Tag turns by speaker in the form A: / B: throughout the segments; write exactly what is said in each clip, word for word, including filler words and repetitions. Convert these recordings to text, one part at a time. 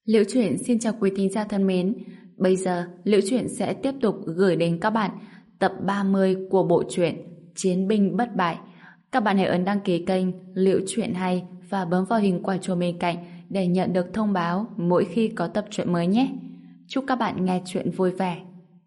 A: Liễu Chuyện xin chào quý thính giả thân mến. Bây giờ, Liễu Chuyện sẽ tiếp tục gửi đến các bạn tập ba mươi của bộ truyện Chiến binh bất bại. Các bạn hãy ấn đăng ký kênh Liễu Chuyện Hay và bấm vào hình quả chuông bên cạnh để nhận được thông báo mỗi khi có tập truyện mới nhé. Chúc các bạn nghe truyện vui vẻ.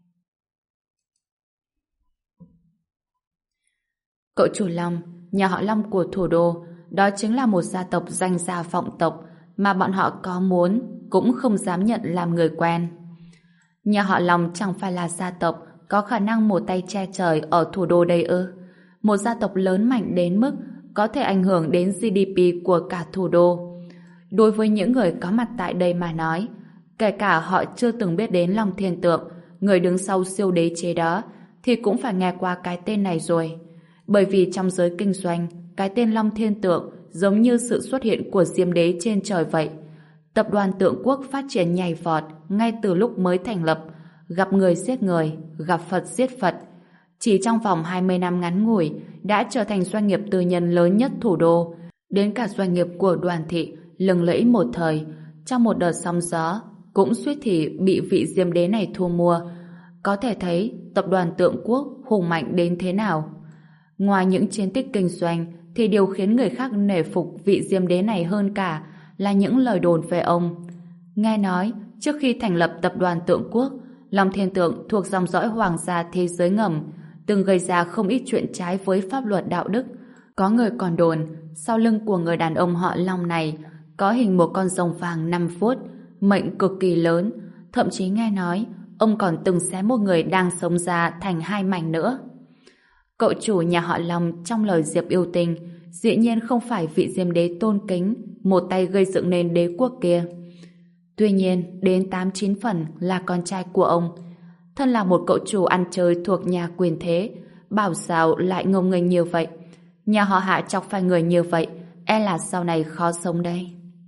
A: Cậu chủ Long, nhà họ Long của thủ đô, đó chính là một gia tộc danh gia vọng tộc mà bọn họ có muốn cũng không dám nhận làm người quen. Nhà họ Long chẳng phải là gia tộc có khả năng một tay che trời ở thủ đô đây ư? Một gia tộc lớn mạnh đến mức có thể ảnh hưởng đến giê đê pê của cả thủ đô. Đối với những người có mặt tại đây mà nói, kể cả họ chưa từng biết đến Long Thiên Tượng, người đứng sau siêu đế chế đó, thì cũng phải nghe qua cái tên này rồi. Bởi vì trong giới kinh doanh, cái tên Long Thiên Tượng giống như sự xuất hiện của Diêm Đế trên trời vậy. Tập đoàn Tượng Quốc phát triển nhảy vọt ngay từ lúc mới thành lập, gặp người giết người, gặp Phật giết Phật. Chỉ trong vòng hai mươi năm ngắn ngủi đã trở thành doanh nghiệp tư nhân lớn nhất thủ đô. Đến cả doanh nghiệp của Đoàn thị lừng lẫy một thời, trong một đợt sóng gió cũng suýt thì bị vị Diêm Đế này thu mua. Có thể thấy tập đoàn Tượng Quốc hùng mạnh đến thế nào. Ngoài những chiến tích kinh doanh thì điều khiến người khác nể phục vị Diêm Đế này hơn cả là những lời đồn về ông. Nghe nói, trước khi thành lập tập đoàn Tượng Quốc, Long Thiên Tượng thuộc dòng dõi hoàng gia thế giới ngầm, từng gây ra không ít chuyện trái với pháp luật đạo đức. Có người còn đồn, sau lưng của người đàn ông họ Long này có hình một con rồng vàng năm phút, mệnh cực kỳ lớn. Thậm chí nghe nói, ông còn từng xé một người đang sống ra thành hai mảnh nữa. Cậu chủ nhà họ Long trong lời Diệp yêu tình dĩ nhiên không phải vị Diêm Đế tôn kính một tay gây dựng nên đế quốc kia. Tuy nhiên, đến tám chín phần là con trai của ông. Thân là một cậu chủ ăn chơi thuộc nhà quyền thế, bảo sao lại ngông nghênh như vậy. Nhà họ Hạ chọc phải người như vậy, e là sau này khó sống đây.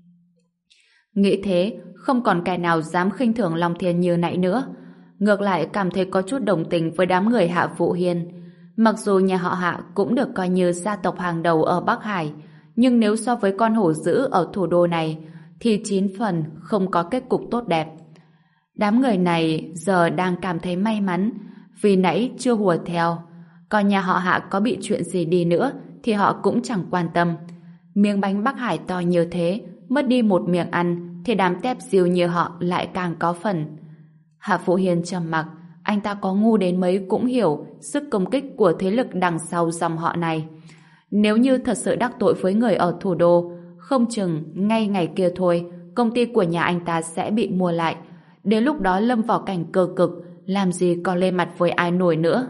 A: Nghĩ thế, không còn kẻ nào dám khinh thường Long Thiên như nãy nữa. Ngược lại cảm thấy có chút đồng tình với đám người Hạ Vũ Hiên. Mặc dù nhà họ Hạ cũng được coi như gia tộc hàng đầu ở Bắc Hải, nhưng nếu so với con hổ dữ ở thủ đô này, thì chín phần không có kết cục tốt đẹp. Đám người này giờ đang cảm thấy may mắn vì nãy chưa hùa theo. Còn nhà họ Hạ có bị chuyện gì đi nữa thì họ cũng chẳng quan tâm. Miếng bánh Bắc Hải to như thế, mất đi một miệng ăn thì đám tép diêu như họ lại càng có phần. Hạ Vũ Hiên trầm mặc. Anh ta có ngu đến mấy cũng hiểu sức công kích của thế lực đằng sau dòng họ này. Nếu như thật sự đắc tội với người ở thủ đô, không chừng ngay ngày kia thôi, công ty của nhà anh ta sẽ bị mua lại. Đến lúc đó lâm vào cảnh cơ cực, làm gì còn lên mặt với ai nổi nữa.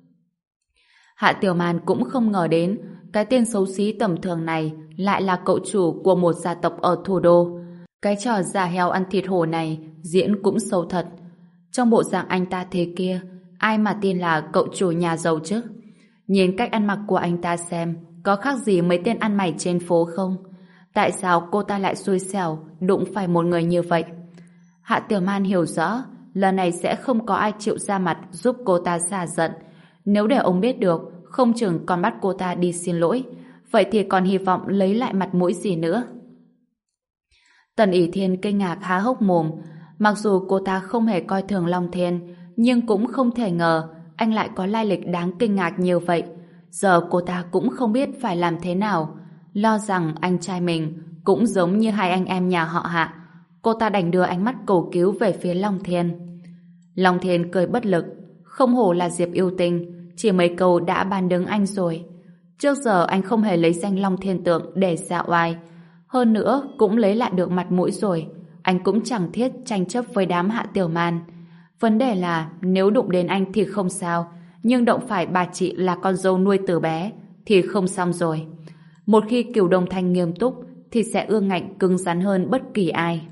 A: Hạ Tiểu Man cũng không ngờ đến cái tên xấu xí tầm thường này lại là cậu chủ của một gia tộc ở thủ đô. Cái trò giả heo ăn thịt hổ này diễn cũng sâu thật. Trong bộ dạng anh ta thế kia, ai mà tin là cậu chủ nhà giàu chứ? Nhìn cách ăn mặc của anh ta xem, có khác gì mấy tên ăn mày trên phố không? Tại sao cô ta lại xui xẻo đụng phải một người như vậy? Hạ Tiểu Man hiểu rõ, lần này sẽ không có ai chịu ra mặt giúp cô ta xả giận. Nếu để ông biết được, không chừng còn bắt cô ta đi xin lỗi. Vậy thì còn hy vọng lấy lại mặt mũi gì nữa? Tần ỷ Thiên kinh ngạc há hốc mồm. Mặc dù cô ta không hề coi thường Long Thiên, nhưng cũng không thể ngờ anh lại có lai lịch đáng kinh ngạc như vậy. Giờ cô ta cũng không biết phải làm thế nào. Lo rằng anh trai mình cũng giống như hai anh em nhà họ Hạ. Cô ta đành đưa ánh mắt cầu cứu về phía Long Thiên. Long Thiên cười bất lực. Không hổ là Diệp yêu tình, chỉ mấy câu đã bàn đứng anh rồi. Trước giờ anh không hề lấy danh Long Thiên Tượng để dạ oai. Hơn nữa cũng lấy lại được mặt mũi rồi. Anh cũng chẳng thiết tranh chấp với đám Hạ Tiểu Man. Vấn đề là nếu đụng đến anh thì không sao, nhưng động phải bà chị là con dâu nuôi từ bé thì không xong rồi. Một khi Cửu Đông Thanh nghiêm túc thì sẽ ương ngạnh cứng rắn hơn bất kỳ ai.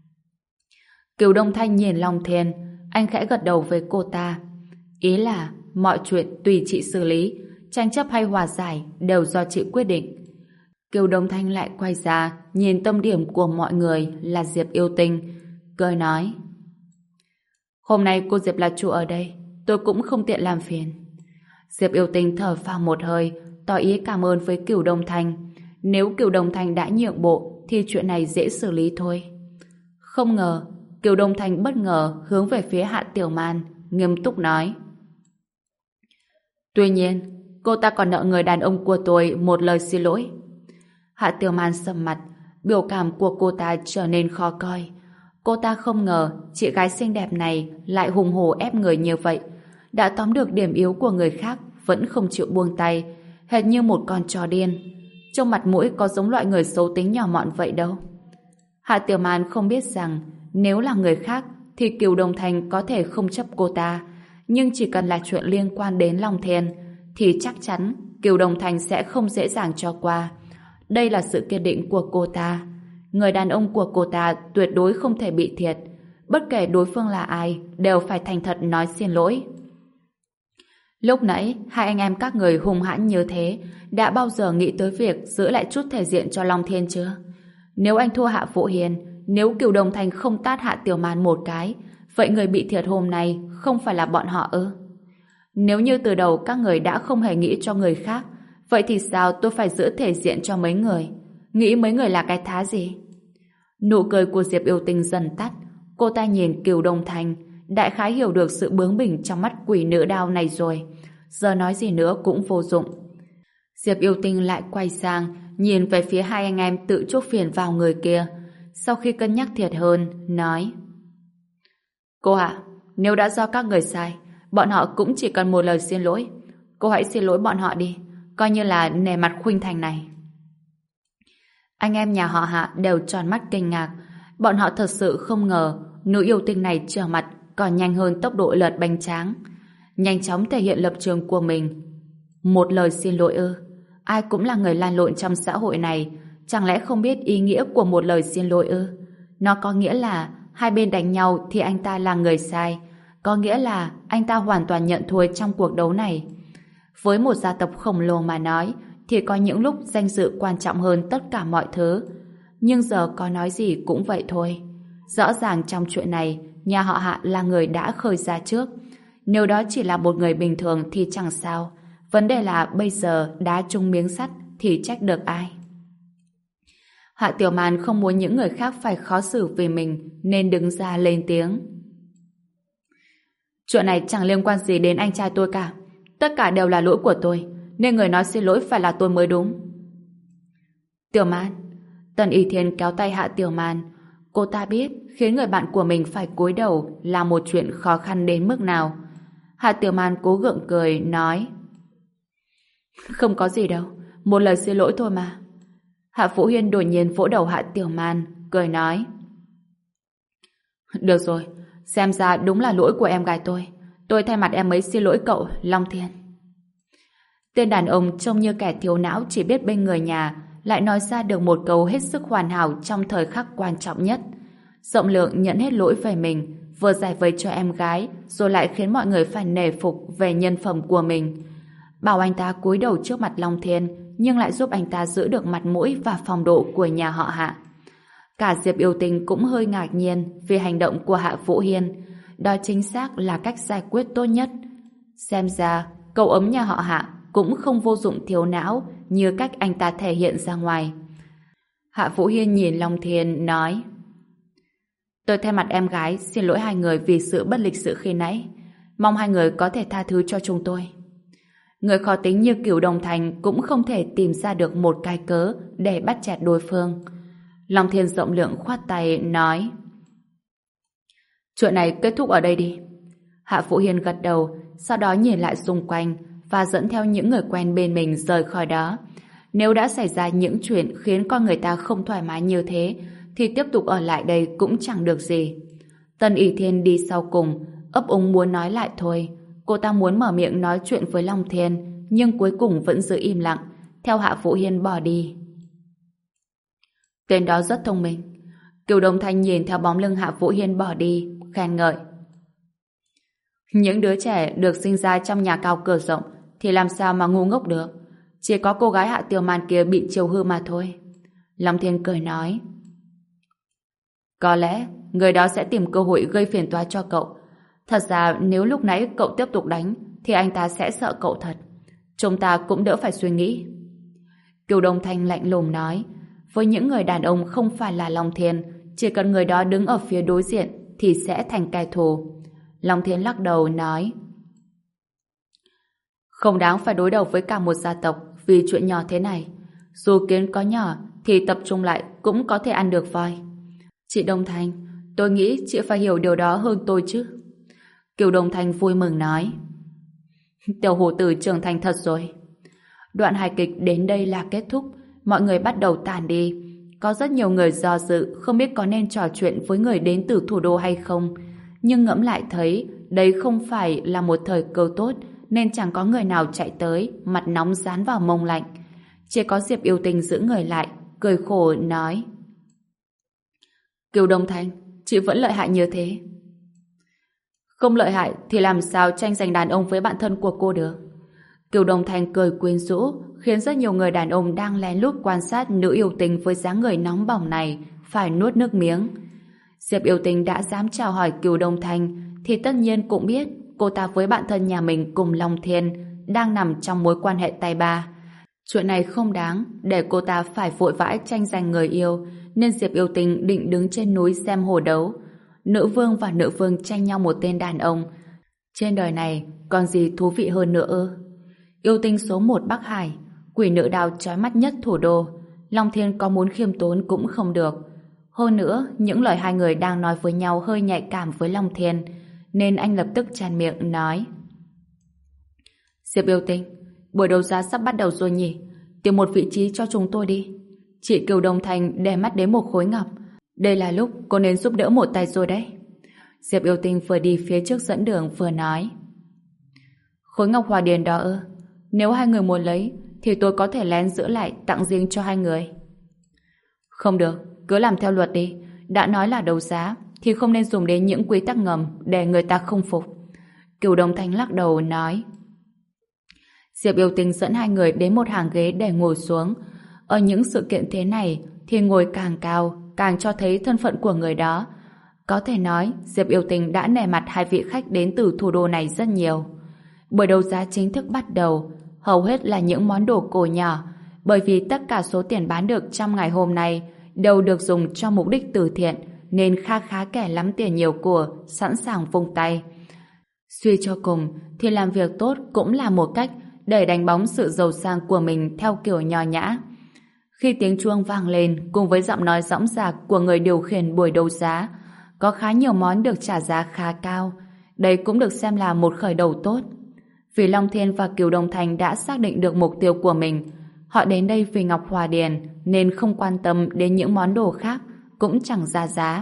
A: Cửu Đông Thanh nhìn Long Thiên, anh khẽ gật đầu với cô ta. Ý là mọi chuyện tùy chị xử lý, tranh chấp hay hòa giải đều do chị quyết định. Kiều Đông Thanh lại quay ra nhìn tâm điểm của mọi người là Diệp yêu tình, cười nói: Hôm nay cô Diệp là chủ ở đây, tôi cũng không tiện làm phiền. Diệp yêu tình thở phào một hơi, tỏ ý cảm ơn với Kiều Đông Thanh. Nếu Kiều Đông Thanh đã nhượng bộ thì chuyện này dễ xử lý thôi. Không ngờ, Kiều Đông Thanh bất ngờ hướng về phía Hạ Tiểu Man, nghiêm túc nói. Tuy nhiên, cô ta còn nợ người đàn ông của tôi một lời xin lỗi. Hạ Tiểu Man sầm mặt, biểu cảm của cô ta trở nên khó coi. Cô ta không ngờ chị gái xinh đẹp này lại hùng hổ ép người như vậy. Đã tóm được điểm yếu của người khác vẫn không chịu buông tay, hệt như một con chó điên. Trong mặt mũi có giống loại người xấu tính nhỏ mọn vậy đâu. Hạ Tiểu Man không biết rằng nếu là người khác thì Kiều Đông Thanh có thể không chấp cô ta, nhưng chỉ cần là chuyện liên quan đến Long Thiên thì chắc chắn Kiều Đông Thanh sẽ không dễ dàng cho qua. Đây là sự kiên định của cô ta. Người đàn ông của cô ta tuyệt đối không thể bị thiệt. Bất kể đối phương là ai đều phải thành thật nói xin lỗi. Lúc nãy hai anh em các người hung hãn như thế đã bao giờ nghĩ tới việc giữ lại chút thể diện cho Long Thiên chưa? Nếu anh thua Hạ Vũ Hiền, nếu Kiều Đông Thanh không tát Hạ Tiểu Man một cái, vậy người bị thiệt hôm nay không phải là bọn họ ư? Nếu như từ đầu các người đã không hề nghĩ cho người khác, vậy thì sao tôi phải giữ thể diện cho mấy người? Nghĩ mấy người là cái thá gì? Nụ cười của Diệp Yêu Tinh dần tắt. Cô ta nhìn Kiều Đông Thanh, đại khái hiểu được sự bướng bỉnh trong mắt quỷ nữ đao này rồi. Giờ nói gì nữa cũng vô dụng. Diệp Yêu Tinh lại quay sang, nhìn về phía hai anh em tự chuốc phiền vào người kia. Sau khi cân nhắc thiệt hơn, nói: Cô ạ, nếu đã do các người sai, bọn họ cũng chỉ cần một lời xin lỗi. Cô hãy xin lỗi bọn họ đi, coi như là nể mặt Khuynh Thành này. Anh em nhà họ Hạ đều tròn mắt kinh ngạc. Bọn họ thật sự không ngờ nữ yêu tinh này trở mặt còn nhanh hơn tốc độ lật bánh tráng. Nhanh chóng thể hiện lập trường của mình. Một lời xin lỗi ư? Ai cũng là người lan lộn trong xã hội này, chẳng lẽ không biết ý nghĩa của một lời xin lỗi ư? Nó có nghĩa là hai bên đánh nhau thì anh ta là người sai, có nghĩa là anh ta hoàn toàn nhận thua trong cuộc đấu này. Với một gia tộc khổng lồ mà nói, thì có những lúc danh dự quan trọng hơn tất cả mọi thứ. Nhưng giờ có nói gì cũng vậy thôi. Rõ ràng trong chuyện này, nhà họ Hạ là người đã khơi ra trước. Nếu đó chỉ là một người bình thường thì chẳng sao. Vấn đề là bây giờ đá trúng miếng sắt thì trách được ai? Hạ Tiểu Man không muốn những người khác phải khó xử vì mình nên đứng ra lên tiếng. Chuyện này chẳng liên quan gì đến anh trai tôi cả. Tất cả đều là lỗi của tôi, nên người nói xin lỗi phải là tôi mới đúng. Tiểu Man. Tần Y Thiên kéo tay Hạ Tiểu Man. Cô ta biết khiến người bạn của mình phải cúi đầu là một chuyện khó khăn đến mức nào. Hạ Tiểu Man cố gượng cười nói: Không có gì đâu, một lời xin lỗi thôi mà. Hạ Vũ Hiên đột nhiên vỗ đầu Hạ Tiểu Man, cười nói: Được rồi, xem ra đúng là lỗi của em gái tôi. Tôi thay mặt em ấy xin lỗi cậu, Long Thiên. Tên đàn ông trông như kẻ thiếu não chỉ biết bên người nhà, lại nói ra được một câu hết sức hoàn hảo trong thời khắc quan trọng nhất. Rộng lượng nhận hết lỗi về mình, vừa giải vây cho em gái, rồi lại khiến mọi người phải nể phục về nhân phẩm của mình. Bảo anh ta cúi đầu trước mặt Long Thiên, nhưng lại giúp anh ta giữ được mặt mũi và phong độ của nhà họ Hạ. Cả Diệp Yêu Tinh cũng hơi ngạc nhiên vì hành động của Hạ Vũ Hiên. Đó chính xác là cách giải quyết tốt nhất. Xem ra, cậu ấm nhà họ Hạ cũng không vô dụng thiếu não như cách anh ta thể hiện ra ngoài. Hạ Vũ Hiên nhìn Long Thiên nói: Tôi thay mặt em gái xin lỗi hai người vì sự bất lịch sự khi nãy. Mong hai người có thể tha thứ cho chúng tôi. Người khó tính như Cửu Đồng Thành cũng không thể tìm ra được một cái cớ để bắt chẹt đối phương. Long Thiên rộng lượng khoát tay nói: Chuyện này kết thúc ở đây đi. Hạ Vũ Hiên gật đầu, sau đó nhìn lại xung quanh và dẫn theo những người quen bên mình rời khỏi đó. Nếu đã xảy ra những chuyện khiến con người ta không thoải mái như thế, thì tiếp tục ở lại đây cũng chẳng được gì. Tần ỷ Thiên đi sau cùng, ấp úng muốn nói lại thôi. Cô ta muốn mở miệng nói chuyện với Long Thiên, nhưng cuối cùng vẫn giữ im lặng, theo Hạ Vũ Hiên bỏ đi. Tên đó rất thông minh. Kiều Đông Thanh nhìn theo bóng lưng Hạ Vũ Hiên bỏ đi, khen ngợi. Những đứa trẻ được sinh ra trong nhà cao cửa rộng thì làm sao mà ngu ngốc được. Chỉ có cô gái Hạ Tiểu Man kia bị chiều hư mà thôi. Long Thiên cười nói: Có lẽ người đó sẽ tìm cơ hội gây phiền toái cho cậu. Thật ra nếu lúc nãy cậu tiếp tục đánh thì anh ta sẽ sợ cậu thật. Chúng ta cũng đỡ phải suy nghĩ. Kiều Đông Thanh lạnh lùng nói: Với những người đàn ông không phải là Long Thiên chỉ cần người đó đứng ở phía đối diện thì sẽ thành kẻ thù. Long Thiên lắc đầu nói: Không đáng phải đối đầu với cả một gia tộc vì chuyện nhỏ thế này. Dù kiến có nhỏ thì tập trung lại cũng có thể ăn được voi. Chị Đông Thành, tôi nghĩ chị phải hiểu điều đó hơn tôi chứ. Kiều Đông Thành vui mừng nói: Tiểu hổ tử trưởng thành thật rồi. Đoạn hài kịch đến đây là kết thúc, mọi người bắt đầu tản đi. Có rất nhiều người do dự không biết có nên trò chuyện với người đến từ thủ đô hay không, nhưng ngẫm lại thấy đây không phải là một thời cơ tốt, nên chẳng có người nào chạy tới, mặt nóng dán vào mông lạnh. Chỉ có Diệp Yêu Tinh giữ người lại, cười khổ nói: Kiều Đông Thành, chị vẫn lợi hại như thế. Không lợi hại thì làm sao tranh giành đàn ông với bạn thân của cô được. Kiều Đông Thành cười quyến rũ, khiến rất nhiều người đàn ông đang lén lút quan sát nữ yêu tinh với dáng người nóng bỏng này phải nuốt nước miếng. Diệp Yêu Tinh đã dám chào hỏi Kiều Đông Thành thì tất nhiên cũng biết cô ta với bạn thân nhà mình cùng Long Thiên đang nằm trong mối quan hệ tay ba. Chuyện này không đáng để cô ta phải vội vã tranh giành người yêu, nên Diệp Yêu Tinh định đứng trên núi xem hồ đấu. Nữ vương và nữ vương tranh nhau một tên đàn ông. Trên đời này còn gì thú vị hơn nữa ư? Yêu tinh số một Bắc Hải, quỷ nữ đào chói mắt nhất thủ đô. Long Thiên có muốn khiêm tốn cũng không được. Hơn nữa, những lời hai người đang nói với nhau hơi nhạy cảm với Long Thiên, nên anh lập tức tràn miệng nói: Diệp Yêu Tinh, buổi đấu giá sắp bắt đầu rồi nhỉ? Tìm một vị trí cho chúng tôi đi. Chị Kiều Đông Thành để mắt đến một khối ngọc. Đây là lúc cô nên giúp đỡ một tay rồi đấy. Diệp Yêu Tinh vừa đi phía trước dẫn đường vừa nói: Khối ngọc hòa điền đó ư? Nếu hai người muốn lấy thì tôi có thể lén giữ lại tặng riêng cho hai người. Không được, cứ làm theo luật đi. Đã nói là đấu giá thì không nên dùng đến những quy tắc ngầm để người ta không phục. Kiều Đông Thanh lắc đầu nói. Diệp Yêu Tinh dẫn hai người đến một hàng ghế để ngồi xuống. Ở những sự kiện thế này thì ngồi càng cao càng cho thấy thân phận của người đó. Có thể nói Diệp Yêu Tinh đã nể mặt hai vị khách đến từ thủ đô này rất nhiều. Buổi đấu giá chính thức bắt đầu, hầu hết là những món đồ cổ nhỏ, bởi vì tất cả số tiền bán được trong ngày hôm nay đều được dùng cho mục đích từ thiện, nên kha khá kẻ lắm tiền nhiều của sẵn sàng vung tay. Suy cho cùng thì làm việc tốt cũng là một cách để đánh bóng sự giàu sang của mình theo kiểu nho nhã. Khi tiếng chuông vang lên cùng với giọng nói dõng dạc của người điều khiển buổi đấu giá, có khá nhiều món được trả giá khá cao. Đây cũng được xem là một khởi đầu tốt. Vì Long Thiên và Kiều Đông Thành đã xác định được mục tiêu của mình. Họ đến đây vì Ngọc Hòa Điền nên không quan tâm đến những món đồ khác, cũng chẳng ra giá.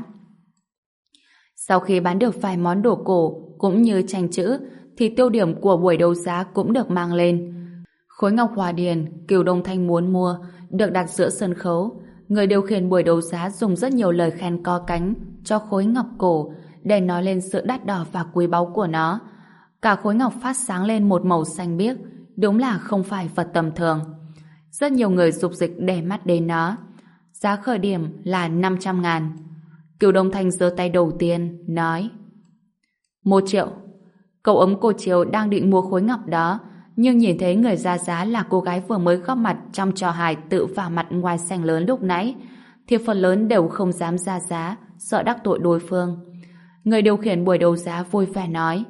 A: Sau khi bán được vài món đồ cổ cũng như tranh chữ thì tiêu điểm của buổi đấu giá cũng được mang lên. Khối Ngọc Hòa Điền Kiều Đông Thanh muốn mua được đặt giữa sân khấu. Người điều khiển buổi đấu giá dùng rất nhiều lời khen co cánh cho khối ngọc cổ để nói lên sự đắt đỏ và quý báu của nó. Cả khối ngọc phát sáng lên một màu xanh biếc, đúng là không phải vật tầm thường. Rất nhiều người dục dịch để mắt đến nó. Giá khởi điểm là năm trăm ngàn. Kiều Đông Thanh giơ tay đầu tiên, nói: Một triệu. Cậu ấm cô Triều đang định mua khối ngọc đó, nhưng nhìn thấy người ra giá là cô gái vừa mới góp mặt trong trò hài tự vả mặt ngoài sảnh lớn lúc nãy, thì phần lớn đều không dám ra giá, sợ đắc tội đối phương. Người điều khiển buổi đấu giá vui vẻ nói: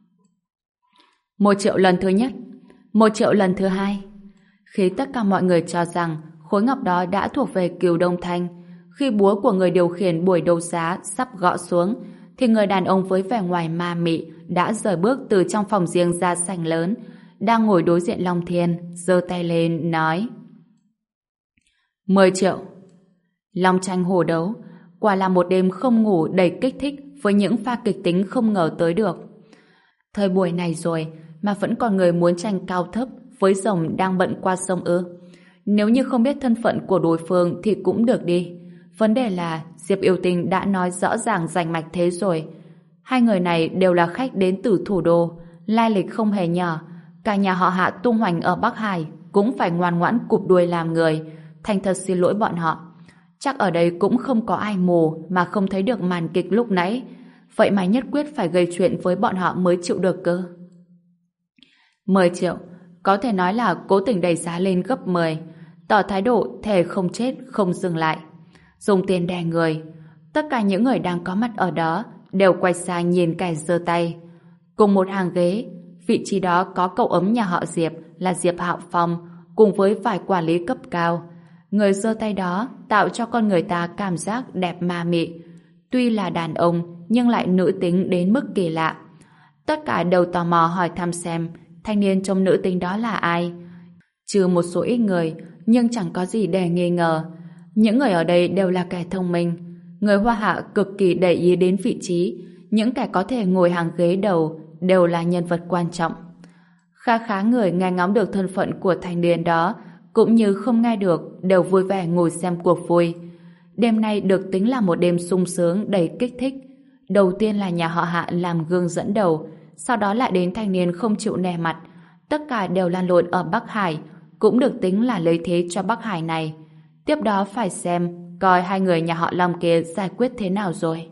A: Một triệu lần thứ nhất, một triệu lần thứ hai. Khi tất cả mọi người cho rằng khối ngọc đó đã thuộc về Kiều Đông Thanh, khi búa của người điều khiển buổi đấu giá sắp gõ xuống, thì người đàn ông với vẻ ngoài ma mị đã rời bước từ trong phòng riêng ra sảnh lớn, đang ngồi đối diện Long Thiên, giơ tay lên nói: Mười triệu. Long tranh hổ đấu, quả là một đêm không ngủ đầy kích thích với những pha kịch tính không ngờ tới được. Thời buổi này rồi mà vẫn còn người muốn tranh cao thấp với rồng đang bận qua sông ư? Nếu như không biết thân phận của đối phương thì cũng được đi. Vấn đề là Diệp Yêu Tinh đã nói rõ ràng rành mạch thế rồi. Hai người này đều là khách đến từ thủ đô, lai lịch không hề nhỏ. Cả nhà họ Hạ tung hoành ở Bắc Hải cũng phải ngoan ngoãn cụp đuôi làm người. Thành thật xin lỗi bọn họ. Chắc ở đây cũng không có ai mù mà không thấy được màn kịch lúc nãy. Vậy mà nhất quyết phải gây chuyện với bọn họ mới chịu được cơ. Mười triệu, có thể nói là cố tình đẩy giá lên gấp mười, tỏ thái độ thề không chết không dừng lại. Dùng tiền đè người. Tất cả những người đang có mặt ở đó đều quay sang nhìn kẻ giơ tay. Cùng một hàng ghế, vị trí đó có cậu ấm nhà họ Diệp là Diệp Hạo Phong cùng với vài quản lý cấp cao. Người giơ tay đó tạo cho con người ta cảm giác đẹp ma mị. Tuy là đàn ông nhưng lại nữ tính đến mức kỳ lạ. Tất cả đều tò mò hỏi thăm xem thanh niên trong nữ tính đó là ai. Trừ một số ít người, nhưng chẳng có gì để nghi ngờ. Những người ở đây đều là kẻ thông minh. Người Hoa Hạ cực kỳ để ý đến vị trí. Những kẻ có thể ngồi hàng ghế đầu đều là nhân vật quan trọng. Khá khá người nghe ngóng được thân phận của thanh niên đó, cũng như không nghe được, đều vui vẻ ngồi xem cuộc vui. Đêm nay được tính là một đêm sung sướng đầy kích thích. Đầu tiên là nhà họ Hạ làm gương dẫn đầu, sau đó lại đến thanh niên không chịu nề mặt. Tất cả đều lan lộn ở Bắc Hải, cũng được tính là lấy thế cho Bắc Hải này. Tiếp đó phải xem coi hai người nhà họ Long kia giải quyết thế nào rồi.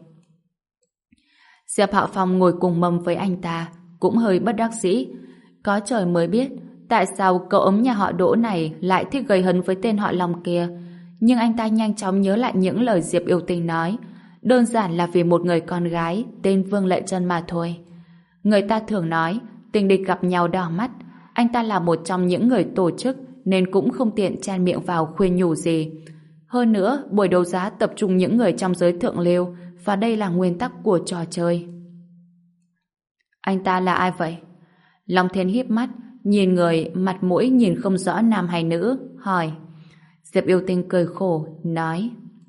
A: Diệp Hạo Phong ngồi cùng mâm với anh ta, cũng hơi bất đắc dĩ. Có trời mới biết tại sao cậu ấm nhà họ Đỗ này lại thích gây hấn với tên họ Long kia. Nhưng anh ta nhanh chóng nhớ lại những lời Diệp Yêu Tinh nói. Đơn giản là vì một người con gái tên Vương Lệ Trân mà thôi. Người ta thường nói tình địch gặp nhau đỏ mắt. Anh ta là một trong những người tổ chức nên cũng không tiện chen miệng vào khuyên nhủ gì. Hơn nữa, buổi đấu giá tập trung những người trong giới thượng lưu và đây là nguyên tắc của trò chơi. Anh ta là ai vậy? Long Thiên híp mắt, nhìn người mặt mũi nhìn không rõ nam hay nữ, hỏi. Diệp Yêu Tinh cười khổ, nói.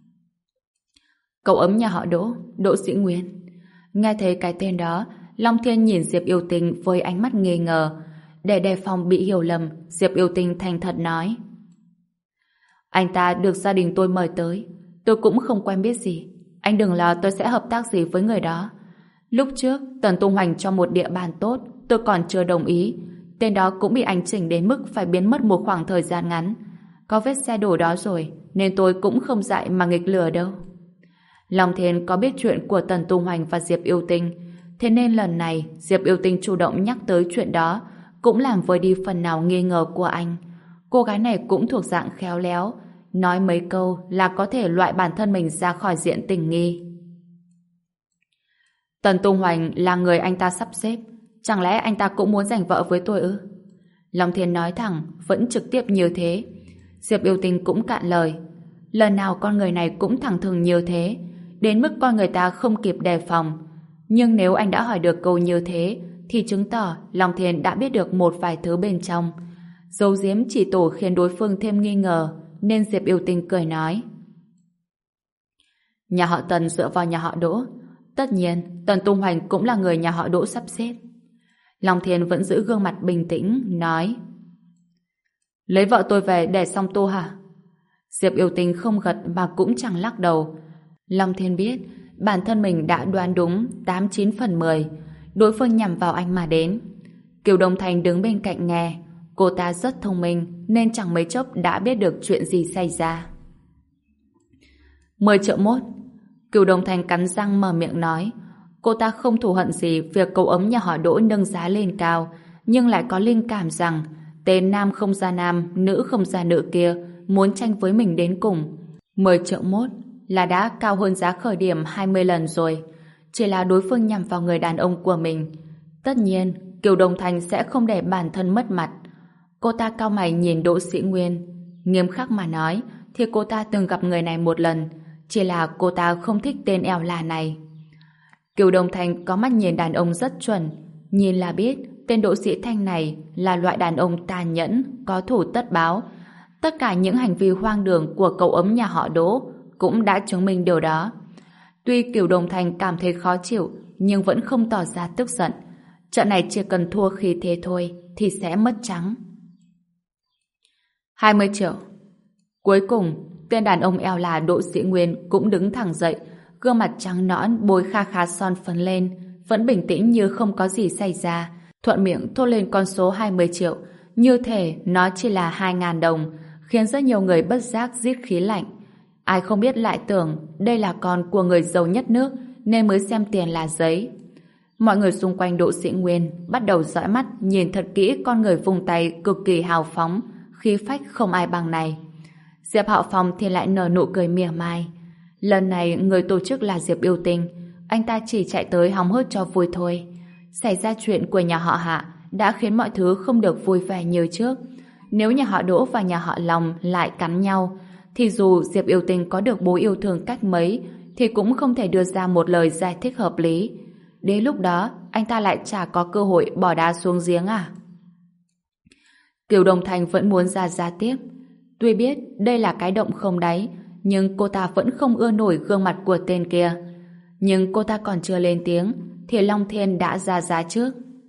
A: Cậu ấm nhà họ Đỗ, Đỗ Sĩ Nguyên. Nghe thấy cái tên đó, Long Thiên nhìn Diệp Yêu Tinh với ánh mắt nghi ngờ. Để đề phòng bị hiểu lầm, Diệp Yêu Tinh thành thật nói. Anh ta được gia đình tôi mời tới. Tôi cũng không quen biết gì. Anh đừng lo tôi sẽ hợp tác gì với người đó. Lúc trước, Tần Tung Hoành cho một địa bàn tốt, tôi còn chưa đồng ý. Tên đó cũng bị anh chỉnh đến mức phải biến mất một khoảng thời gian ngắn. Có vết xe đổ đó rồi, nên tôi cũng không dại mà nghịch lừa đâu. Long Thiên có biết chuyện của Tần Tung Hoành và Diệp Yêu Tinh, thế nên lần này Diệp Yêu Tinh chủ động nhắc tới chuyện đó, cũng làm vơi đi phần nào nghi ngờ của anh. Cô gái này cũng thuộc dạng khéo léo, nói mấy câu là có thể loại bản thân mình ra khỏi diện tình nghi. Tần Tung Hoành là người anh ta sắp xếp, chẳng lẽ anh ta cũng muốn giành vợ với tôi ư? Long Thiên nói thẳng, vẫn trực tiếp như thế. Diệp Yêu Tinh cũng cạn lời. Lần nào con người này cũng thẳng thừng như thế, đến mức con người ta không kịp đề phòng. Nhưng nếu anh đã hỏi được câu như thế, thì chứng tỏ Long Thiên đã biết được một vài thứ bên trong. Giấu giếm chỉ tổ khiến đối phương thêm nghi ngờ, nên Diệp Yêu Tinh cười nói. Nhà họ Tần dựa vào nhà họ Đỗ. Tất nhiên, Tần Tung Hoành cũng là người nhà họ Đỗ sắp xếp. Long Thiên vẫn giữ gương mặt bình tĩnh, nói. Lấy vợ tôi về để xong tu hả? Diệp Yêu Tinh không gật mà cũng chẳng lắc đầu. Long Thiên biết, bản thân mình đã đoán đúng tám chín phần mười. Đối phương nhằm vào anh mà đến. Kiều Đông Thành đứng bên cạnh nghe. Cô ta rất thông minh nên chẳng mấy chốc đã biết được chuyện gì xảy ra. Mười triệu mốt. Kiều Đông Thành cắn răng mở miệng nói. Cô ta không thù hận gì việc cậu ấm nhà họ Đỗ nâng giá lên cao, nhưng lại có linh cảm rằng tên nam không ra nam, nữ không ra nữ kia muốn tranh với mình đến cùng. Mười triệu mốt là đã cao hơn giá khởi điểm hai mươi lần rồi. Chỉ là đối phương nhằm vào người đàn ông của mình. Tất nhiên, Kiều Đông Thành sẽ không để bản thân mất mặt. Cô ta cau mày nhìn Đỗ Sĩ Nguyên. Nghiêm khắc mà nói, thì cô ta từng gặp người này một lần. Chỉ là cô ta không thích tên eo là này. Kiều Đông Thành có mắt nhìn đàn ông rất chuẩn. Nhìn là biết tên Đỗ Sĩ Thanh này là loại đàn ông tàn nhẫn, có thủ tất báo. Tất cả những hành vi hoang đường của cậu ấm nhà họ Đỗ cũng đã chứng minh điều đó. Tuy Kiều Đông Thành cảm thấy khó chịu, nhưng vẫn không tỏ ra tức giận. Trận này chỉ cần thua khí thế thôi thì sẽ mất trắng. hai mươi triệu. Cuối cùng, tên đàn ông eo là Đỗ Sĩ Nguyên cũng đứng thẳng dậy, gương mặt trắng nõn bôi kha khá son phấn lên, vẫn bình tĩnh như không có gì xảy ra, thuận miệng thốt lên con số hai mươi triệu, như thể nó chỉ là hai ngàn đồng, khiến rất nhiều người bất giác rít khí lạnh. Ai không biết lại tưởng đây là con của người giàu nhất nước nên mới xem tiền là giấy. Mọi người xung quanh Đỗ Sĩ Nguyên bắt đầu dõi mắt nhìn thật kỹ con người vùng tay cực kỳ hào phóng, khí phách không ai bằng này. Diệp Hạo Phong thì lại nở nụ cười mỉa mai. Lần này người tổ chức là Diệp Yêu Tinh, anh ta chỉ chạy tới hóng hớt cho vui thôi. Xảy ra chuyện của nhà họ Hạ đã khiến mọi thứ không được vui vẻ như trước. Nếu nhà họ Đỗ và nhà họ Long lại cắn nhau, thì dù Diệp Yêu Tinh có được bố yêu thương cách mấy, thì cũng không thể đưa ra một lời giải thích hợp lý. Đến lúc đó, anh ta lại chả có cơ hội bỏ đá xuống giếng à? Kiều Đông Thành vẫn muốn ra ra tiếp. Tuy biết đây là cái động không đáy, nhưng cô ta vẫn không ưa nổi gương mặt của tên kia. Nhưng cô ta còn chưa lên tiếng, thì Long Thiên đã ra giá trước.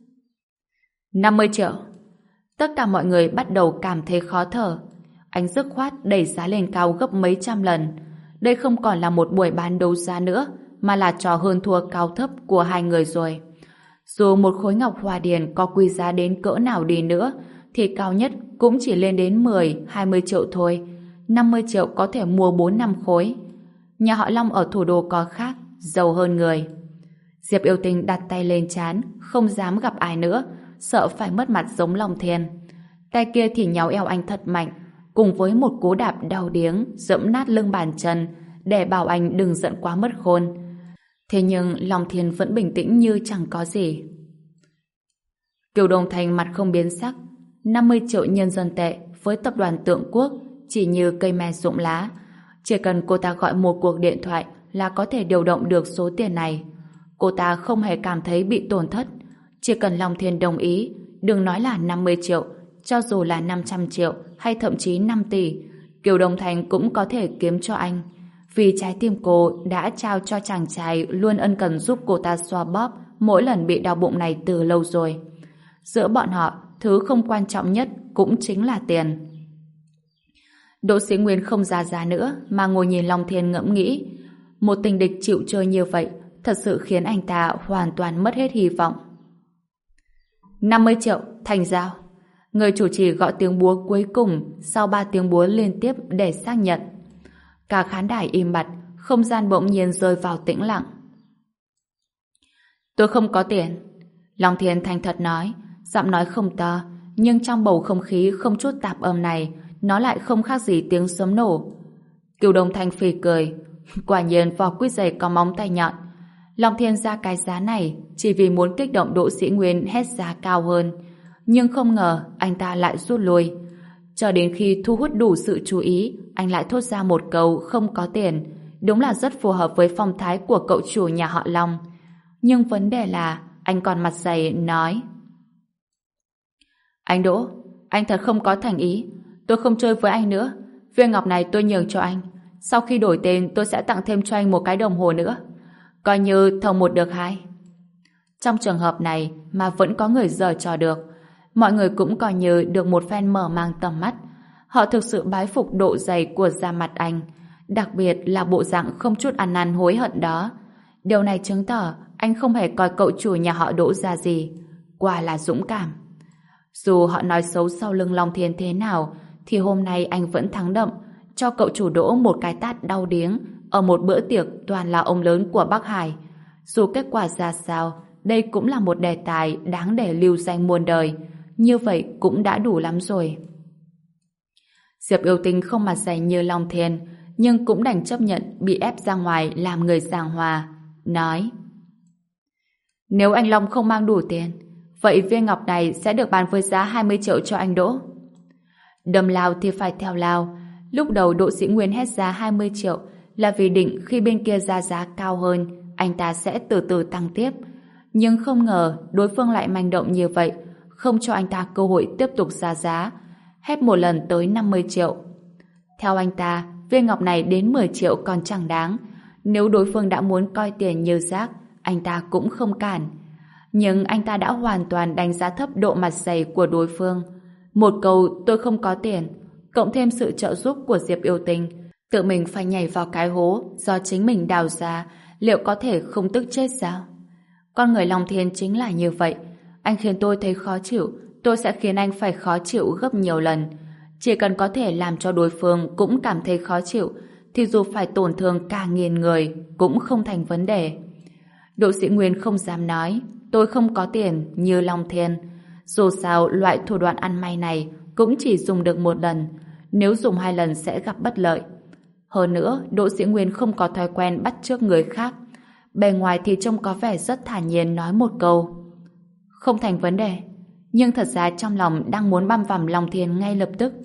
A: năm mươi triệu. Tất cả mọi người bắt đầu cảm thấy khó thở. Anh dứt khoát đẩy giá lên cao gấp mấy trăm lần. Đây không còn là một buổi bán đấu giá nữa, mà là trò hơn thua cao thấp của hai người rồi. Dù một khối ngọc hoa điền có quý giá đến cỡ nào đi nữa, thì cao nhất cũng chỉ lên đến mười, hai mươi triệu thôi. năm mươi triệu có thể mua bốn năm khối. Nhà họ Long ở thủ đô có khác, giàu hơn người. Diệp Yêu Tinh đặt tay lên trán, không dám gặp ai nữa, sợ phải mất mặt giống Long Thiên. Tay kia thì nhéo eo anh thật mạnh, cùng với một cú đạp đau điếng dẫm nát lưng bàn chân để bảo anh đừng giận quá mất khôn. Thế nhưng Long Thiên vẫn bình tĩnh như chẳng có gì. Kiều Đông Thành mặt không biến sắc. năm mươi triệu nhân dân tệ với tập đoàn Tượng Quốc chỉ như cây me rụng lá. Chỉ cần cô ta gọi một cuộc điện thoại là có thể điều động được số tiền này. Cô ta không hề cảm thấy bị tổn thất. Chỉ cần Long Thiên đồng ý, đừng nói là năm mươi triệu, cho dù là năm trăm triệu hay thậm chí năm tỷ, Kiều Đông Thành cũng có thể kiếm cho anh. Vì trái tim cô đã trao cho chàng trai luôn ân cần giúp cô ta xoa bóp mỗi lần bị đau bụng này từ lâu rồi. Giữa bọn họ, thứ không quan trọng nhất cũng chính là tiền. Đỗ Sĩ Nguyên không ra giá nữa mà ngồi nhìn Long Thiên ngẫm nghĩ. Một tình địch chịu chơi như vậy thật sự khiến anh ta hoàn toàn mất hết hy vọng. năm mươi triệu, thành giao. Người chủ trì gọi tiếng búa cuối cùng sau ba tiếng búa liên tiếp để xác nhận. Cả khán đài im bặt, không gian bỗng nhiên rơi vào tĩnh lặng. Tôi không có tiền. Long Thiên thành thật nói, giọng nói không to, nhưng trong bầu không khí không chút tạp âm này, nó lại không khác gì tiếng sấm nổ. Kiều Đông Thanh phì cười. Quả nhiên vỏ quýt dày có móng tay nhọn. Long Thiên ra cái giá này chỉ vì muốn kích động Đỗ Sĩ Nguyên hét giá cao hơn. Nhưng không ngờ anh ta lại rút lui. Cho đến khi thu hút đủ sự chú ý, anh lại thốt ra một câu không có tiền. Đúng là rất phù hợp với phong thái của cậu chủ nhà họ Long. Nhưng vấn đề là anh còn mặt dày nói: Anh Đỗ, anh thật không có thành ý. Tôi không chơi với anh nữa. Viên ngọc này tôi nhường cho anh. Sau khi đổi tên tôi sẽ tặng thêm cho anh một cái đồng hồ nữa. Coi như thầu một được hai. Trong trường hợp này mà vẫn có người giở trò được, mọi người cũng coi như được một phen mở mang tầm mắt. Họ thực sự bái phục độ dày của da mặt anh, đặc biệt là bộ dạng không chút ăn năn hối hận đó. Điều này chứng tỏ anh không hề coi cậu chủ nhà họ Đỗ ra gì. Quả là dũng cảm. Dù họ nói xấu sau lưng Long Thiên thế nào, thì hôm nay anh vẫn thắng đậm, cho cậu chủ Đỗ một cái tát đau điếng ở một bữa tiệc toàn là ông lớn của Bắc Hải. Dù kết quả ra sao, đây cũng là một đề tài đáng để lưu danh muôn đời. Như vậy cũng đã đủ lắm rồi. Diệp Yêu Tinh không mặt dày như Long Thiên, nhưng cũng đành chấp nhận bị ép ra ngoài làm người giảng hòa. Nói: Nếu anh Long không mang đủ tiền, vậy viên ngọc này sẽ được bán với giá hai mươi triệu cho anh Đỗ. Đâm lao thì phải theo lao. Lúc đầu Đỗ Sĩ Nguyên hét giá hai mươi triệu là vì định khi bên kia ra giá cao hơn, anh ta sẽ từ từ tăng tiếp. Nhưng không ngờ đối phương lại manh động như vậy, không cho anh ta cơ hội tiếp tục ra giá, hết một lần tới năm mươi triệu. Theo anh ta, viên ngọc này đến mười triệu còn chẳng đáng. Nếu đối phương đã muốn coi tiền như rác, anh ta cũng không cản. Nhưng anh ta đã hoàn toàn đánh giá thấp độ mặt dày của đối phương. Một câu tôi không có tiền, cộng thêm sự trợ giúp của Diệp Yêu Tinh, tự mình phải nhảy vào cái hố do chính mình đào ra, liệu có thể không tức chết sao? Con người Long Thiên chính là như vậy. Anh khiến tôi thấy khó chịu, tôi sẽ khiến anh phải khó chịu gấp nhiều lần. Chỉ cần có thể làm cho đối phương cũng cảm thấy khó chịu, thì dù phải tổn thương cả nghìn người cũng không thành vấn đề. Đỗ Sĩ Nguyên không dám nói tôi không có tiền như Long Thiên. Dù sao loại thủ đoạn ăn may này cũng chỉ dùng được một lần, nếu dùng hai lần sẽ gặp bất lợi. Hơn nữa, Đỗ Sĩ Nguyên không có thói quen bắt chước người khác. Bề ngoài thì trông có vẻ rất thản nhiên nói một câu. Không thành vấn đề. Nhưng thật ra trong lòng đang muốn băm vằm Long Thiên ngay lập tức.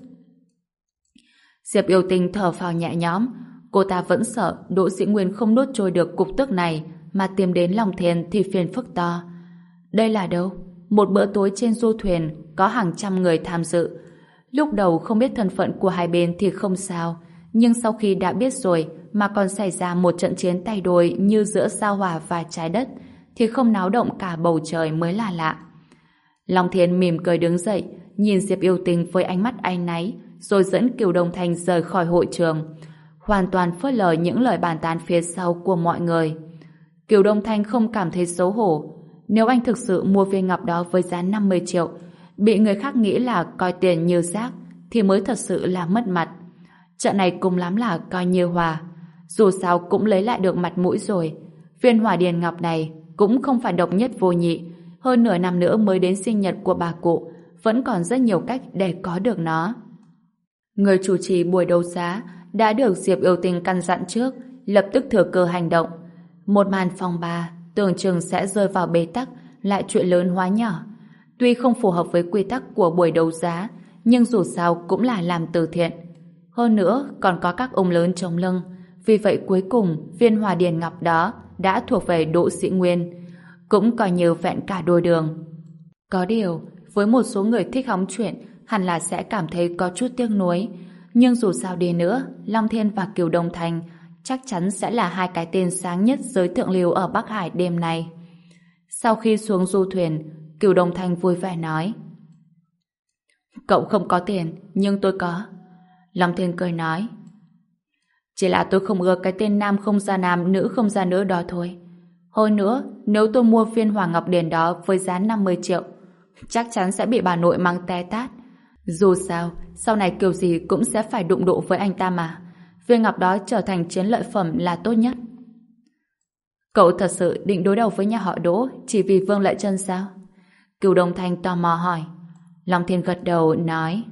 A: Diệp Yêu Tinh thở phào nhẹ nhõm. Cô ta vẫn sợ Đỗ Sĩ Nguyên không nuốt trôi được cục tức này mà tìm đến Long Thiên thì phiền phức to. Đây là đâu? Một bữa tối trên du thuyền có hàng trăm người tham dự. Lúc đầu không biết thân phận của hai bên thì không sao, nhưng sau khi đã biết rồi mà còn xảy ra một trận chiến tay đôi như giữa sao hỏa và trái đất thì không náo động cả bầu trời mới là lạ. Long Thiên mỉm cười đứng dậy, nhìn Diệp Yêu Tinh với ánh mắt áy náy, rồi dẫn Kiều Đông Thanh rời khỏi hội trường, hoàn toàn phớt lờ những lời bàn tán phía sau của mọi người. Kiều Đông Thanh không cảm thấy xấu hổ. Nếu anh thực sự mua viên ngọc đó với giá năm mươi triệu, bị người khác nghĩ là coi tiền như rác, thì mới thật sự là mất mặt. Trận này cùng lắm là coi như hòa. Dù sao cũng lấy lại được mặt mũi rồi. Viên hỏa điền ngọc này cũng không phải độc nhất vô nhị. Hơn nửa năm nữa mới đến sinh nhật của bà cụ, vẫn còn rất nhiều cách để có được nó. Người chủ trì buổi đấu giá đã được Diệp Yêu Tinh căn dặn trước, lập tức thừa cơ hành động. Một màn phong ba tưởng chừng sẽ rơi vào bế tắc, lại chuyện lớn hóa nhỏ. Tuy không phù hợp với quy tắc của buổi đấu giá, nhưng dù sao cũng là làm từ thiện. Hơn nữa còn có các ông lớn chống lưng. Vì vậy cuối cùng viên hỏa điền ngọc đó đã thuộc về Đỗ Sĩ Nguyên, cũng coi như vẹn cả đôi đường. Có điều, với một số người thích hóng chuyện, hẳn là sẽ cảm thấy có chút tiếc nuối. Nhưng dù sao đi nữa, Long Thiên và Kiều Đông Thanh chắc chắn sẽ là hai cái tên sáng nhất giới thượng lưu ở Bắc Hải đêm nay. Sau khi xuống du thuyền, Kiều Đông Thanh vui vẻ nói: Cậu không có tiền, nhưng tôi có. Long Thiên cười nói: Chỉ là tôi không ưa cái tên nam không ra nam, nữ không ra nữ đó thôi. Hơn nữa, nếu tôi mua viên hỏa ngọc điền đó với giá năm mươi triệu, chắc chắn sẽ bị bà nội mang té tát. Dù sao, sau này kiểu gì cũng sẽ phải đụng độ với anh ta mà. Viên ngọc đó trở thành chiến lợi phẩm là tốt nhất. Cậu thật sự định đối đầu với nhà họ Đỗ chỉ vì Vương Lệ Trân sao? Kiều Đông Thanh tò mò hỏi. Long Thiên gật đầu nói: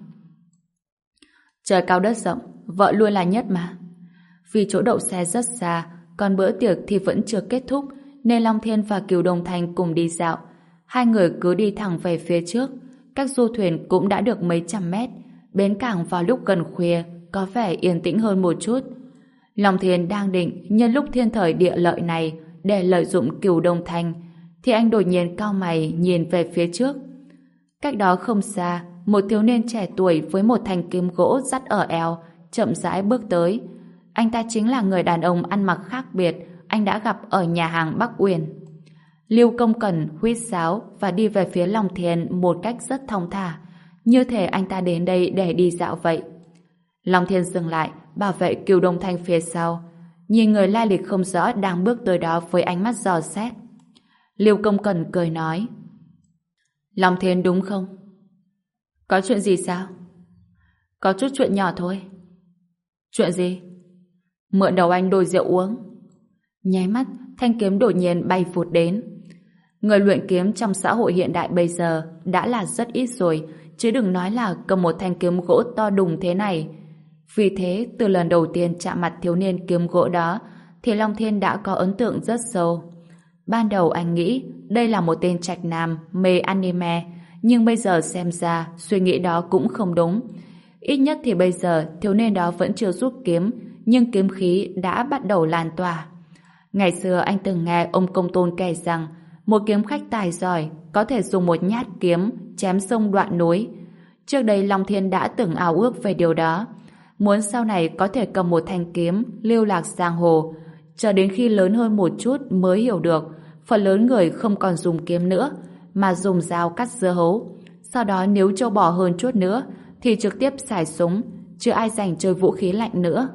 A: Trời cao đất rộng, vợ luôn là nhất mà. Vì chỗ đậu xe rất xa, còn bữa tiệc thì vẫn chưa kết thúc, nên Long Thiên và Kiều Đông Thanh cùng đi dạo. Hai người cứ đi thẳng về phía trước. Các du thuyền cũng đã được mấy trăm mét. Bến cảng vào lúc gần khuya có vẻ yên tĩnh hơn một chút. Long Thiên đang định nhân lúc thiên thời địa lợi này để lợi dụng Kiều Đông Thanh, thì anh đột nhiên cau mày nhìn về phía trước. Cách đó không xa, một thiếu niên trẻ tuổi với một thanh kiếm gỗ dắt ở eo chậm rãi bước tới. Anh ta chính là người đàn ông ăn mặc khác biệt anh đã gặp ở nhà hàng Bắc Uyển. Lưu Công Cẩn huýt sáo và đi về phía Long Thiên một cách rất thong thả, như thể anh ta đến đây để đi dạo vậy. Long Thiên dừng lại, bảo vệ Kiều Đông Thanh phía sau, nhìn người lai lịch không rõ đang bước tới đó với ánh mắt dò xét. Lưu Công Cẩn cười nói: Long Thiên đúng không? Có chuyện gì sao? Có chút chuyện nhỏ thôi. Chuyện gì? Mượn đầu anh đôi rượu uống. Nháy mắt, thanh kiếm đột nhiên bay vụt đến. Người luyện kiếm trong xã hội hiện đại bây giờ đã là rất ít rồi, chứ đừng nói là cầm một thanh kiếm gỗ to đùng thế này. Vì thế, từ lần đầu tiên chạm mặt thiếu niên kiếm gỗ đó, thì Long Thiên đã có ấn tượng rất sâu. Ban đầu anh nghĩ đây là một tên trạch nam mê anime, nhưng bây giờ xem ra suy nghĩ đó cũng không đúng. Ít nhất thì bây giờ thiếu niên đó vẫn chưa rút kiếm, nhưng kiếm khí đã bắt đầu lan tỏa. Ngày xưa anh từng nghe ông Công Tôn kể rằng một kiếm khách tài giỏi có thể dùng một nhát kiếm chém sông đoạn núi. Trước đây Long Thiên đã từng ao ước về điều đó, muốn sau này có thể cầm một thanh kiếm lưu lạc giang hồ. Cho đến khi lớn hơn một chút mới hiểu được phần lớn người không còn dùng kiếm nữa mà dùng dao cắt dưa hấu. Sau đó nếu trâu bò hơn chút nữa thì trực tiếp xài súng, chứ ai rảnh chơi vũ khí lạnh nữa.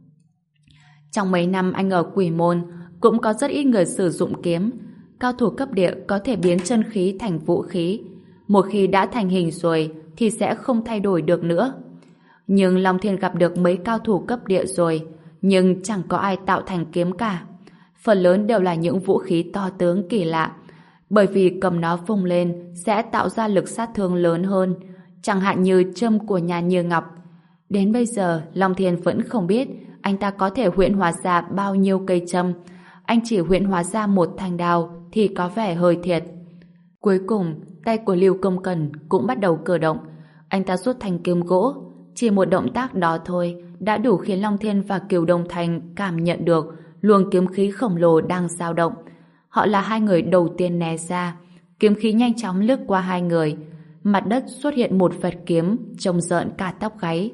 A: Trong mấy năm anh ở Quỷ Môn cũng có rất ít người sử dụng kiếm. Cao thủ cấp địa có thể biến chân khí thành vũ khí. Một khi đã thành hình rồi thì sẽ không thay đổi được nữa. Nhưng Long Thiên gặp được mấy cao thủ cấp địa rồi, nhưng chẳng có ai tạo thành kiếm cả. Phần lớn đều là những vũ khí to tướng kỳ lạ, bởi vì cầm nó vung lên sẽ tạo ra lực sát thương lớn hơn, chẳng hạn như châm của nhà Như Ngọc. Đến bây giờ Long Thiên vẫn không biết anh ta có thể huyễn hóa ra bao nhiêu cây châm. Anh chỉ huyễn hóa ra một thanh đao thì có vẻ hơi thiệt. Cuối cùng, tay của Lưu Công Cẩn cũng bắt đầu cử động. Anh ta rút thanh kiếm gỗ. Chỉ một động tác đó thôi đã đủ khiến Long Thiên và Kiều Đông Thành cảm nhận được luồng kiếm khí khổng lồ đang dao động. Họ là hai người đầu tiên né ra. Kiếm khí nhanh chóng lướt qua hai người. Mặt đất xuất hiện một vệt kiếm trông rợn cả tóc gáy.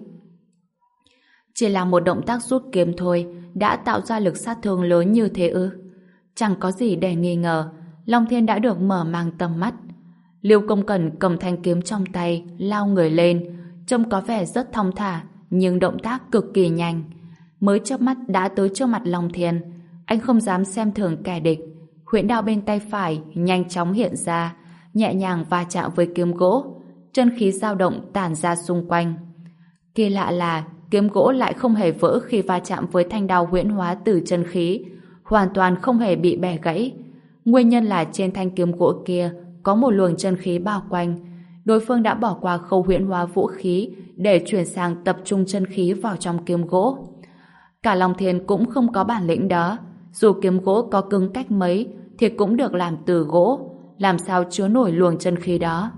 A: Chỉ là một động tác rút kiếm thôi đã tạo ra lực sát thương lớn như thế ư? Chẳng có gì để nghi ngờ. Long Thiên đã được mở mang tầm mắt. Liêu Công Cẩn cầm thanh kiếm trong tay, lao người lên, trông có vẻ rất thong thả, nhưng động tác cực kỳ nhanh. Mới chớp mắt đã tới trước mặt Long Thiên. Anh không dám xem thường kẻ địch. Huyễn đao bên tay phải nhanh chóng hiện ra, nhẹ nhàng va chạm với kiếm gỗ. Chân khí dao động tản ra xung quanh. Kỳ lạ là kiếm gỗ lại không hề vỡ khi va chạm với thanh đao huyễn hóa từ chân khí, hoàn toàn không hề bị bẻ gãy. Nguyên nhân là trên thanh kiếm gỗ kia có một luồng chân khí bao quanh. Đối phương đã bỏ qua khâu huyễn hóa vũ khí để chuyển sang tập trung chân khí vào trong kiếm gỗ. Cả Long Thiên cũng không có bản lĩnh đó. Dù kiếm gỗ có cứng cách mấy thì cũng được làm từ gỗ, làm sao chứa nổi luồng chân khí đó.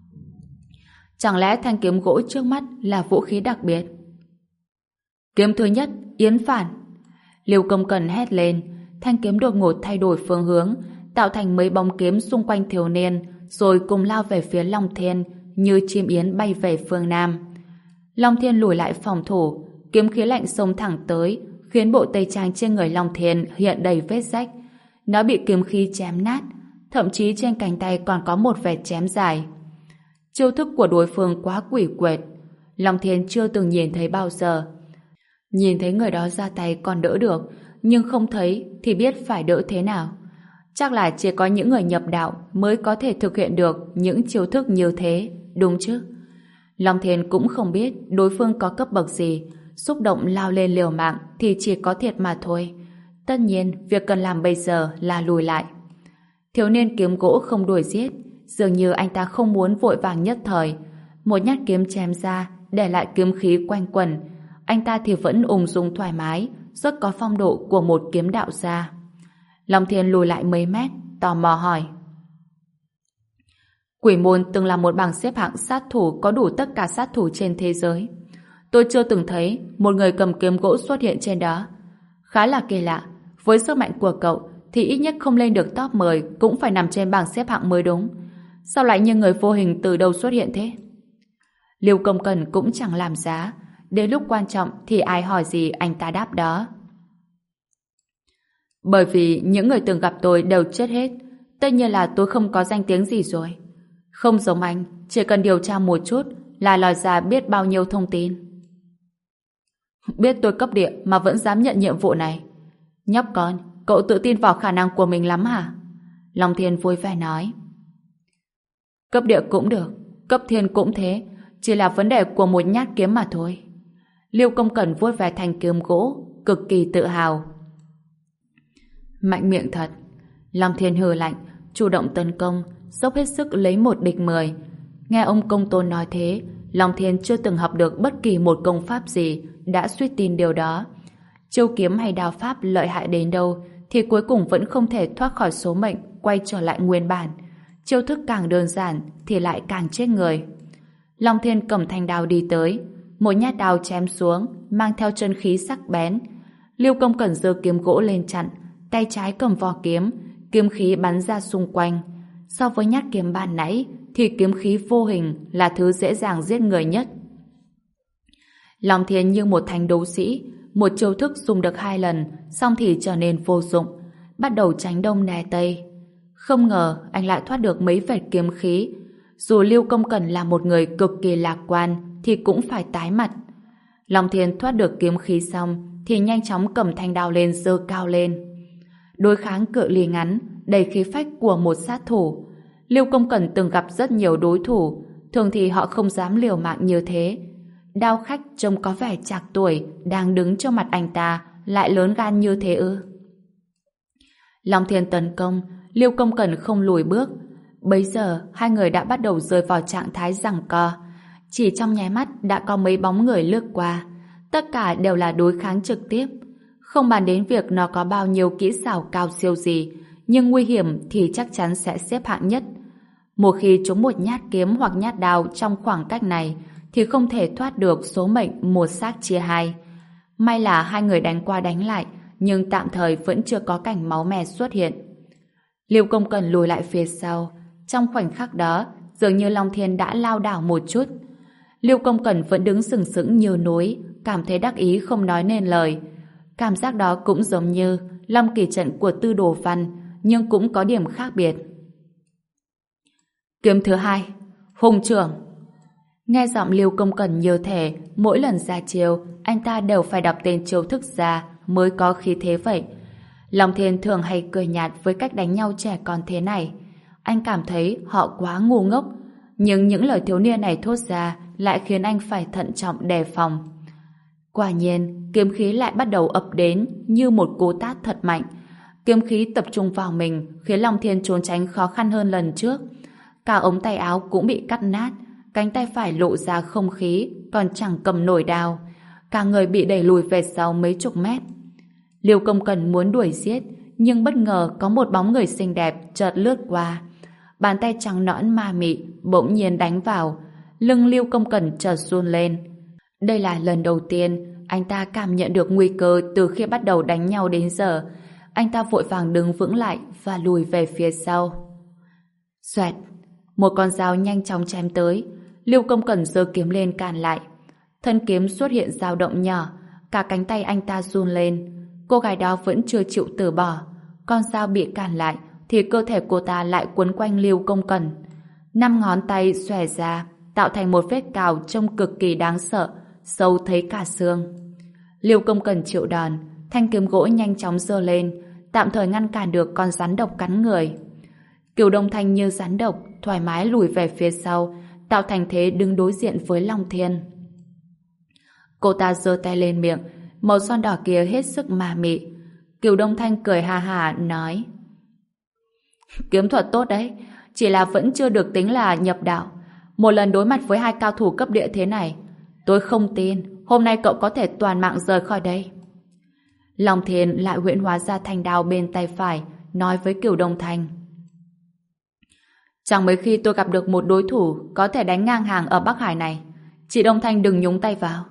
A: Chẳng lẽ thanh kiếm gỗ trước mắt là vũ khí đặc biệt? Kiếm thứ nhất, yến phản. Liêu Công Cẩn hét lên, thanh kiếm đột ngột thay đổi phương hướng, tạo thành mấy bóng kiếm xung quanh thiếu niên, rồi cùng lao về phía Long Thiên như chim yến bay về phương Nam. Long Thiên lùi lại phòng thủ, kiếm khí lạnh xông thẳng tới, khiến bộ tây trang trên người Long Thiên hiện đầy vết rách. Nó bị kiếm khí chém nát, thậm chí trên cánh tay còn có một vệt chém dài. Chiêu thức của đối phương quá quỷ quyệt, Long Thiên chưa từng nhìn thấy bao giờ. Nhìn thấy người đó ra tay còn đỡ được, nhưng không thấy thì biết phải đỡ thế nào. Chắc là chỉ có những người nhập đạo mới có thể thực hiện được những chiêu thức như thế, đúng chứ? Long Thiên cũng không biết đối phương có cấp bậc gì, xúc động lao lên liều mạng thì chỉ có thiệt mà thôi. Tất nhiên, việc cần làm bây giờ là lùi lại. Thiếu niên kiếm gỗ không đuổi giết, dường như anh ta không muốn vội vàng nhất thời. Một nhát kiếm chém ra, để lại kiếm khí quanh quẩn. Anh ta thì vẫn ung dung thoải mái, rất có phong độ của một kiếm đạo gia. Long Thiên lùi lại mấy mét, tò mò hỏi. Quỷ môn từng là một bảng xếp hạng sát thủ có đủ tất cả sát thủ trên thế giới. Tôi chưa từng thấy một người cầm kiếm gỗ xuất hiện trên đó. Khá là kỳ lạ, với sức mạnh của cậu thì ít nhất không lên được top mười cũng phải nằm trên bảng xếp hạng mới đúng. Sao lại như người vô hình từ đâu xuất hiện thế? Liêu Công Cẩn cũng chẳng làm giá. Đến lúc quan trọng thì ai hỏi gì anh ta đáp đó. Bởi vì những người từng gặp tôi đều chết hết. Tất nhiên là tôi không có danh tiếng gì rồi. Không giống anh, chỉ cần điều tra một chút là lòi ra biết bao nhiêu thông tin. Biết tôi cấp địa mà vẫn dám nhận nhiệm vụ này. Nhóc con, cậu tự tin vào khả năng của mình lắm hả? Long Thiên vui vẻ nói. Cấp địa cũng được, cấp thiên cũng thế, chỉ là vấn đề của một nhát kiếm mà thôi. Liêu Công Cẩn vuốt về thanh kiếm gỗ, cực kỳ tự hào. Mạnh miệng thật. Long Thiên hừ lạnh, chủ động tấn công, dốc hết sức lấy một địch mười. Nghe ông công tôn nói thế, Long Thiên chưa từng học được bất kỳ một công pháp gì, đã suýt tin điều đó. Chiêu kiếm hay đao pháp lợi hại đến đâu thì cuối cùng vẫn không thể thoát khỏi số mệnh, quay trở lại nguyên bản. Chiêu thức càng đơn giản thì lại càng chết người. Long Thiên cầm thanh đao đi tới, một nhát đao chém xuống, mang theo chân khí sắc bén. Liêu Công Cẩn giơ kiếm gỗ lên chặn, tay trái cầm vỏ kiếm, kiếm khí bắn ra xung quanh. So với nhát kiếm ban nãy thì kiếm khí vô hình là thứ dễ dàng giết người nhất. Long Thiên như một thanh đấu sĩ, một chiêu thức dùng được hai lần, xong thì trở nên vô dụng, bắt đầu tránh đông né tây. Không ngờ anh lại thoát được mấy vệt kiếm khí. Dù Liêu Công Cẩn là một người cực kỳ lạc quan thì cũng phải tái mặt. Long Thiên thoát được kiếm khí xong thì nhanh chóng cầm thanh đao lên giơ cao lên. Đối kháng cự ly ngắn, đầy khí phách của một sát thủ. Liêu Công Cẩn từng gặp rất nhiều đối thủ, thường thì họ không dám liều mạng như thế. Đao khách trông có vẻ trạc tuổi đang đứng trước mặt anh ta lại lớn gan như thế ư? Long Thiên tấn công, Liêu Công Cẩn không lùi bước. Bấy giờ hai người đã bắt đầu rơi vào trạng thái giằng co. Chỉ trong nháy mắt đã có mấy bóng người lướt qua. tất cả đều là đối kháng trực tiếp. Không bàn đến việc nó có bao nhiêu kỹ xảo cao siêu gì, nhưng nguy hiểm thì chắc chắn sẽ xếp hạng nhất. Một khi trúng một nhát kiếm hoặc nhát đao trong khoảng cách này, thì không thể thoát được số mệnh một xác chia hai. May là hai người đánh qua đánh lại, nhưng tạm thời vẫn chưa có cảnh máu me xuất hiện. Lưu Công Cần lùi lại phía sau. Trong khoảnh khắc đó, dường như Long Thiên đã lao đảo một chút. Lưu Công Cần vẫn đứng sừng sững như núi, cảm thấy đắc ý không nói nên lời. Cảm giác đó cũng giống như Long Kỳ trận của Tư Đồ Văn, nhưng cũng có điểm khác biệt. Kiếm thứ hai, hùng trưởng. Nghe giọng Lưu Công Cần như thể mỗi lần ra chiêu, anh ta đều phải đọc tên chiêu thức ra mới có khí thế vậy. Long Thiên thường hay cười nhạt với cách đánh nhau trẻ con thế này. Anh cảm thấy họ quá ngu ngốc, nhưng những lời thiếu niên này thốt ra lại khiến anh phải thận trọng đề phòng. Quả nhiên, kiếm khí lại bắt đầu ập đến như một cú tát thật mạnh. Kiếm khí tập trung vào mình khiến Long Thiên trốn tránh khó khăn hơn lần trước. Cả ống tay áo cũng bị cắt nát, cánh tay phải lộ ra không khí, còn chẳng cầm nổi đao. Cả người bị đẩy lùi về sau mấy chục mét. Lưu Công Cần muốn đuổi giết, nhưng bất ngờ có một bóng người xinh đẹp chợt lướt qua. Bàn tay trắng nõn ma mị bỗng nhiên đánh vào. Lưng Lưu Công Cần chợt run lên. Đây là lần đầu tiên anh ta cảm nhận được nguy cơ từ khi bắt đầu đánh nhau đến giờ. Anh ta vội vàng đứng vững lại và lùi về phía sau. Xoẹt, một con dao nhanh chóng chém tới. Lưu Công Cần giơ kiếm lên cản lại. Thân kiếm xuất hiện dao động nhỏ, cả cánh tay anh ta run lên. Cô gái đó vẫn chưa chịu từ bỏ. Con dao bị cản lại thì cơ thể cô ta lại quấn quanh Lưu Công Cần. Năm ngón tay xòe ra, tạo thành một vết cào trông cực kỳ đáng sợ, sâu thấy cả xương. Lưu Công Cần chịu đòn, thanh kiếm gỗ nhanh chóng giơ lên, tạm thời ngăn cản được con rắn độc cắn người. Kiều Đông Thanh như rắn độc, thoải mái lùi về phía sau, tạo thành thế đứng đối diện với Long Thiên. Cô ta giơ tay lên miệng, màu son đỏ kia hết sức ma mị. Kiều Đông Thanh cười ha ha nói: kiếm thuật tốt đấy, chỉ là vẫn chưa được tính là nhập đạo. Một lần đối mặt với hai cao thủ cấp địa thế này, tôi không tin hôm nay cậu có thể toàn mạng rời khỏi đây. Long Thiên lại huyễn hóa ra thanh đao bên tay phải, nói với Kiều Đông Thanh: chẳng mấy khi tôi gặp được một đối thủ có thể đánh ngang hàng ở Bắc Hải này. Chị Đông Thanh đừng nhúng tay vào.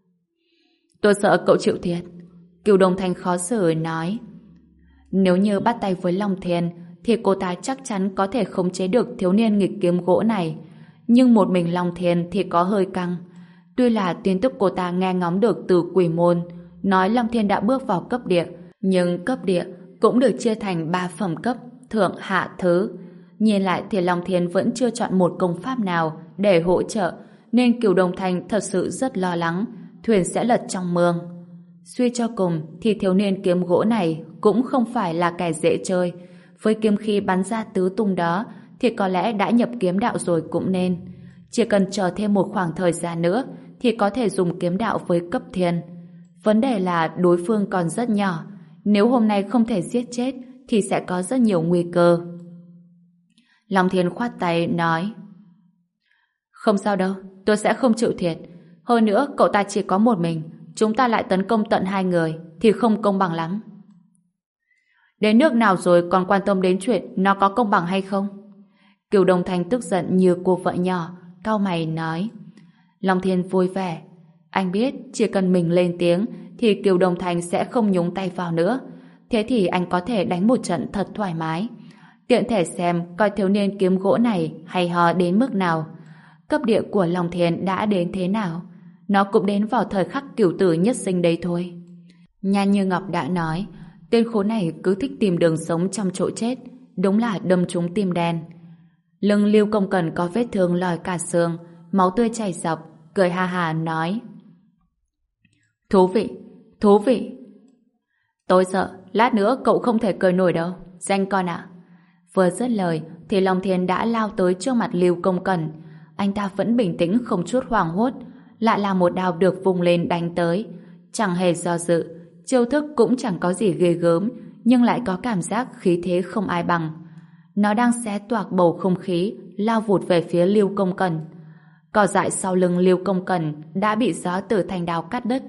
A: Tôi sợ cậu chịu thiệt. Kiều Đông Thanh khó xử nói. Nếu như bắt tay với Long Thiên thì cô ta chắc chắn có thể khống chế được thiếu niên nghịch kiếm gỗ này. Nhưng một mình Long Thiên thì có hơi căng. Tuy là tin tức cô ta nghe ngóng được từ Quỷ Môn, nói Long Thiên đã bước vào cấp địa, nhưng cấp địa cũng được chia thành ba phẩm cấp, thượng hạ thứ. Nhìn lại thì Long Thiên vẫn chưa chọn một công pháp nào để hỗ trợ, nên Kiều Đông Thanh thật sự rất lo lắng thuyền sẽ lật trong mương. Suy cho cùng thì thiếu niên kiếm gỗ này cũng không phải là kẻ dễ chơi. Với kiếm khí bắn ra tứ tung đó thì có lẽ đã nhập kiếm đạo rồi cũng nên. Chỉ cần chờ thêm một khoảng thời gian nữa thì có thể dùng kiếm đạo với cấp thiên. Vấn đề là đối phương còn rất nhỏ. Nếu hôm nay không thể giết chết thì sẽ có rất nhiều nguy cơ. Long Thiên khoát tay nói: không sao đâu, tôi sẽ không chịu thiệt. Hơn nữa cậu ta chỉ có một mình, chúng ta lại tấn công tận hai người thì không công bằng lắm. Đến nước nào rồi còn quan tâm đến chuyện nó có công bằng hay không? Kiều Đông Thanh tức giận như cô vợ nhỏ, cau mày nói. Long Thiên vui vẻ. Anh biết chỉ cần mình lên tiếng thì Kiều Đông Thanh sẽ không nhúng tay vào nữa. Thế thì anh có thể đánh một trận thật thoải mái. Tiện thể xem coi thiếu niên kiếm gỗ này hay ho đến mức nào. Cấp địa của Long Thiên đã đến thế nào? Nó cũng đến vào thời khắc cửu tử nhất sinh đây thôi. Nhan Như Ngọc đã nói, tên khốn này cứ thích tìm đường sống trong chỗ chết, đúng là đâm trúng tim đen. Lưng Lưu Công Cần có vết thương lòi cả xương, máu tươi chảy dọc, cười ha hà nói: thú vị, thú vị. Tôi sợ lát nữa cậu không thể cười nổi đâu, danh con ạ. Vừa dứt lời thì Long Thiên đã lao tới trước mặt Lưu Công Cần. Anh ta vẫn bình tĩnh không chút hoảng hốt, lại là một đao được vùng lên đánh tới. Chẳng hề do dự, chiêu thức cũng chẳng có gì ghê gớm, nhưng lại có cảm giác khí thế không ai bằng. Nó đang xé toạc bầu không khí, lao vụt về phía Lưu Công Cần. Cỏ dại sau lưng Lưu Công Cần đã bị gió từ thanh đao cắt đứt,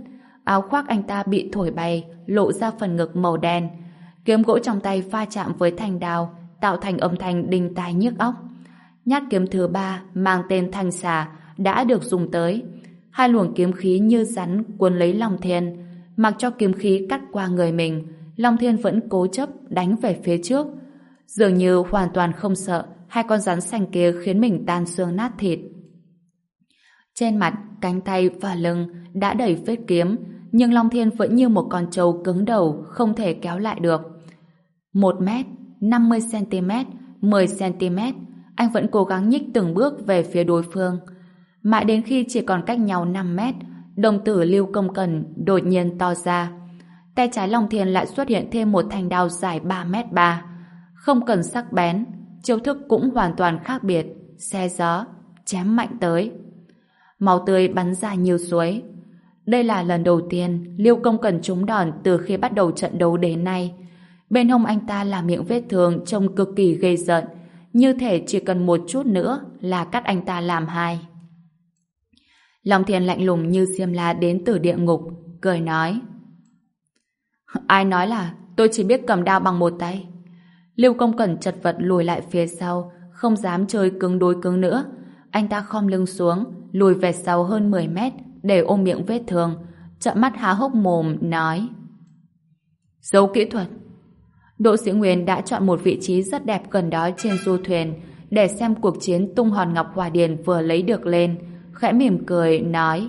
A: Áo khoác anh ta bị thổi bay, lộ ra phần ngực màu đen. Kiếm gỗ trong tay va chạm với thanh đao, tạo thành âm thanh đinh tai nhức óc. Nhát kiếm thứ ba mang tên Thanh Xà đã được dùng tới. Hai luồng kiếm khí như rắn cuốn lấy Long Thiên. Mặc cho kiếm khí cắt qua người mình, Long Thiên vẫn cố chấp đánh về phía trước. Dường như hoàn toàn không sợ hai con rắn xanh kia khiến mình tan xương nát thịt. Trên mặt, cánh tay và lưng đã đầy vết kiếm, nhưng Long Thiên vẫn như một con trâu cứng đầu, không thể kéo lại được. Một mét, năm mươi xăng-ti-mét, mười xăng-ti-mét, anh vẫn cố gắng nhích từng bước về phía đối phương. Mãi đến khi chỉ còn cách nhau năm mét, đồng tử Lưu Công Cẩn đột nhiên to ra. Tay trái Long Thiên lại xuất hiện thêm một thanh đao dài ba mét ba. Không cần sắc bén, chiêu thức cũng hoàn toàn khác biệt, xé gió, chém mạnh tới. Máu tươi bắn ra như suối. Đây là lần đầu tiên Lưu Công Cẩn trúng đòn từ khi bắt đầu trận đấu đến nay. Bên hông anh ta là miệng vết thương trông cực kỳ ghê rợn, như thể chỉ cần một chút nữa là cắt anh ta làm hai. Long Thiên lạnh lùng như Diêm La đến từ địa ngục, cười nói: Ai nói là tôi chỉ biết cầm đao bằng một tay? Lưu Công Cẩn chật vật lùi lại phía sau, không dám chơi cứng đối cứng nữa. Anh ta khom lưng xuống, lùi về sau hơn mười mét để ôm miệng vết thương, trợn mắt há hốc mồm nói: Giấu kỹ thuật. Đỗ Sĩ Nguyên đã chọn một vị trí rất đẹp gần đó trên du thuyền để xem cuộc chiến tung hòn ngọc hỏa điền vừa lấy được lên, khẽ mỉm cười nói: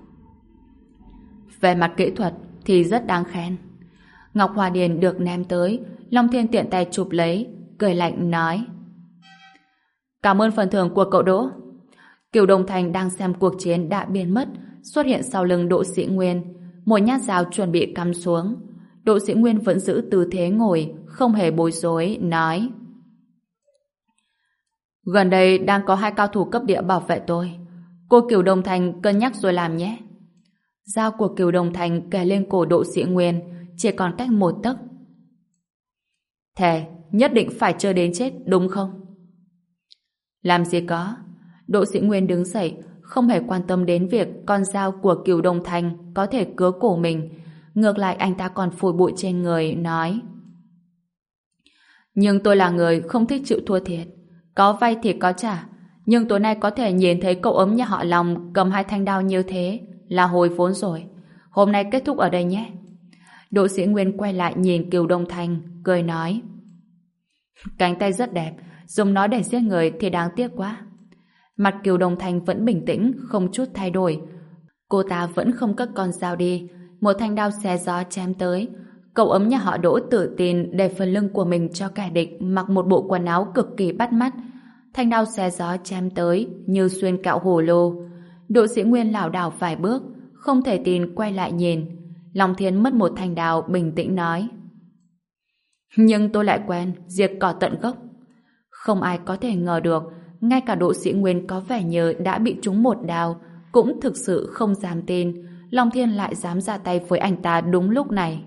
A: Về mặt kỹ thuật thì rất đáng khen. Ngọc hỏa điền được ném tới, Long Thiên tiện tay chụp lấy, cười lạnh nói: Cảm ơn phần thưởng của cậu Đỗ. Kiều Đông Thành đang xem cuộc chiến đã biến mất, xuất hiện sau lưng Đỗ Sĩ Nguyên, một nhát dao chuẩn bị cắm xuống. Đỗ Sĩ Nguyên vẫn giữ tư thế ngồi, không hề bối rối, nói: Gần đây đang có hai cao thủ cấp địa bảo vệ tôi. Cô Kiều Đông Thành cân nhắc rồi làm nhé. Dao của Kiều Đông Thành kề lên cổ Đỗ Sĩ Nguyên, chỉ còn cách một tấc. Thề, nhất định phải chơi đến chết, đúng không? Làm gì có. Đỗ Sĩ Nguyên đứng dậy, không hề quan tâm đến việc con dao của Kiều Đông Thành có thể cứa cổ mình. Ngược lại anh ta còn phủi bụi trên người, nói: Nhưng tôi là người không thích chịu thua thiệt. Có vay thì có trả. Nhưng tối nay có thể nhìn thấy cậu ấm nhà họ Long cầm hai thanh đao như thế là hồi vốn rồi. Hôm nay kết thúc ở đây nhé. Đỗ Sĩ Nguyên quay lại nhìn Kiều Đông Thành, cười nói: Cánh tay rất đẹp, dùng nó để giết người thì đáng tiếc quá. Mặt Kiều Đông Thành vẫn bình tĩnh, không chút thay đổi. Cô ta vẫn không cất con dao đi, một thanh đao xé gió chém tới. Cậu ấm nhà họ Đỗ tự tin để phần lưng của mình cho kẻ địch mặc một bộ quần áo cực kỳ bắt mắt. Thanh đao xé gió chém tới như xuyên kẹo hồ lô. Đỗ Sĩ Nguyên lảo đảo vài bước, không thể tin quay lại nhìn. Long Thiên mất một thanh đao, bình tĩnh nói: Nhưng tôi lại quen diệt cỏ tận gốc. Không ai có thể ngờ được, ngay cả Đỗ Sĩ Nguyên có vẻ như đã bị trúng một đao, cũng thực sự không dám tin Long Thiên lại dám ra tay với anh ta đúng lúc này.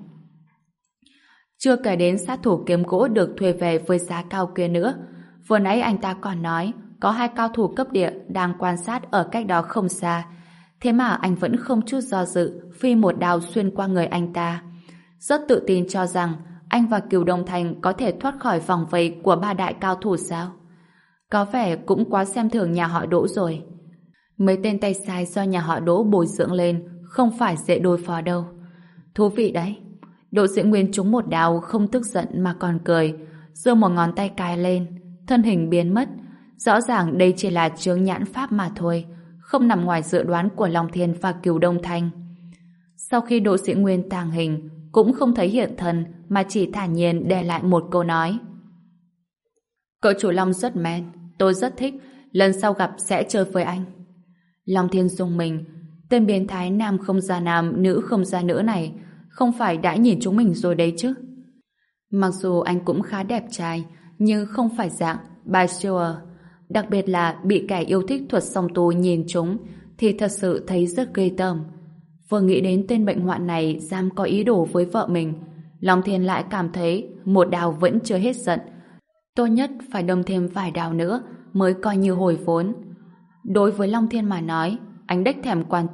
A: Chưa kể đến sát thủ kiếm gỗ được thuê về với giá cao kia nữa. Vừa nãy anh ta còn nói có hai cao thủ cấp địa đang quan sát ở cách đó không xa. Thế mà anh vẫn không chút do dự phi một đao xuyên qua người anh ta. Rất tự tin cho rằng anh và Kiều Đông Thành có thể thoát khỏi vòng vây của ba đại cao thủ sao? Có vẻ cũng quá xem thường nhà họ Đỗ rồi. Mấy tên tay sai do nhà họ Đỗ bồi dưỡng lên không phải dễ đối phó đâu. Thú vị đấy. Đỗ Sĩ Nguyên trúng một đao không tức giận mà còn cười, giơ một ngón tay cài lên, thân hình biến mất. Rõ ràng đây chỉ là chướng nhãn pháp mà thôi, không nằm ngoài dự đoán của Long Thiên và Kiều Đông Thành. Sau khi Đỗ Sĩ Nguyên tàng hình, cũng không thấy hiện thân mà chỉ thản nhiên để lại một câu nói: Cậu chủ Long rất men, tôi rất thích, lần sau gặp sẽ chơi với anh. Long Thiên rùng mình, tên biến thái nam không ra nam, nữ không ra nữ này không phải đã nhìn chúng mình rồi đấy chứ. Mặc dù anh cũng khá đẹp trai, nhưng không phải dạng bachelor, đặc biệt là bị kẻ yêu thích thuật song tu nhìn chúng thì thật sự thấy rất ghê tởm. Vừa nghĩ đến tên bệnh hoạn này dám có ý đồ với vợ mình, Long Thiên lại cảm thấy một đao vẫn chưa hết giận. Tốt nhất phải đâm thêm vài đao nữa mới coi như hồi vốn. Đối với Long Thiên mà nói, anh đếch thèm quan tâm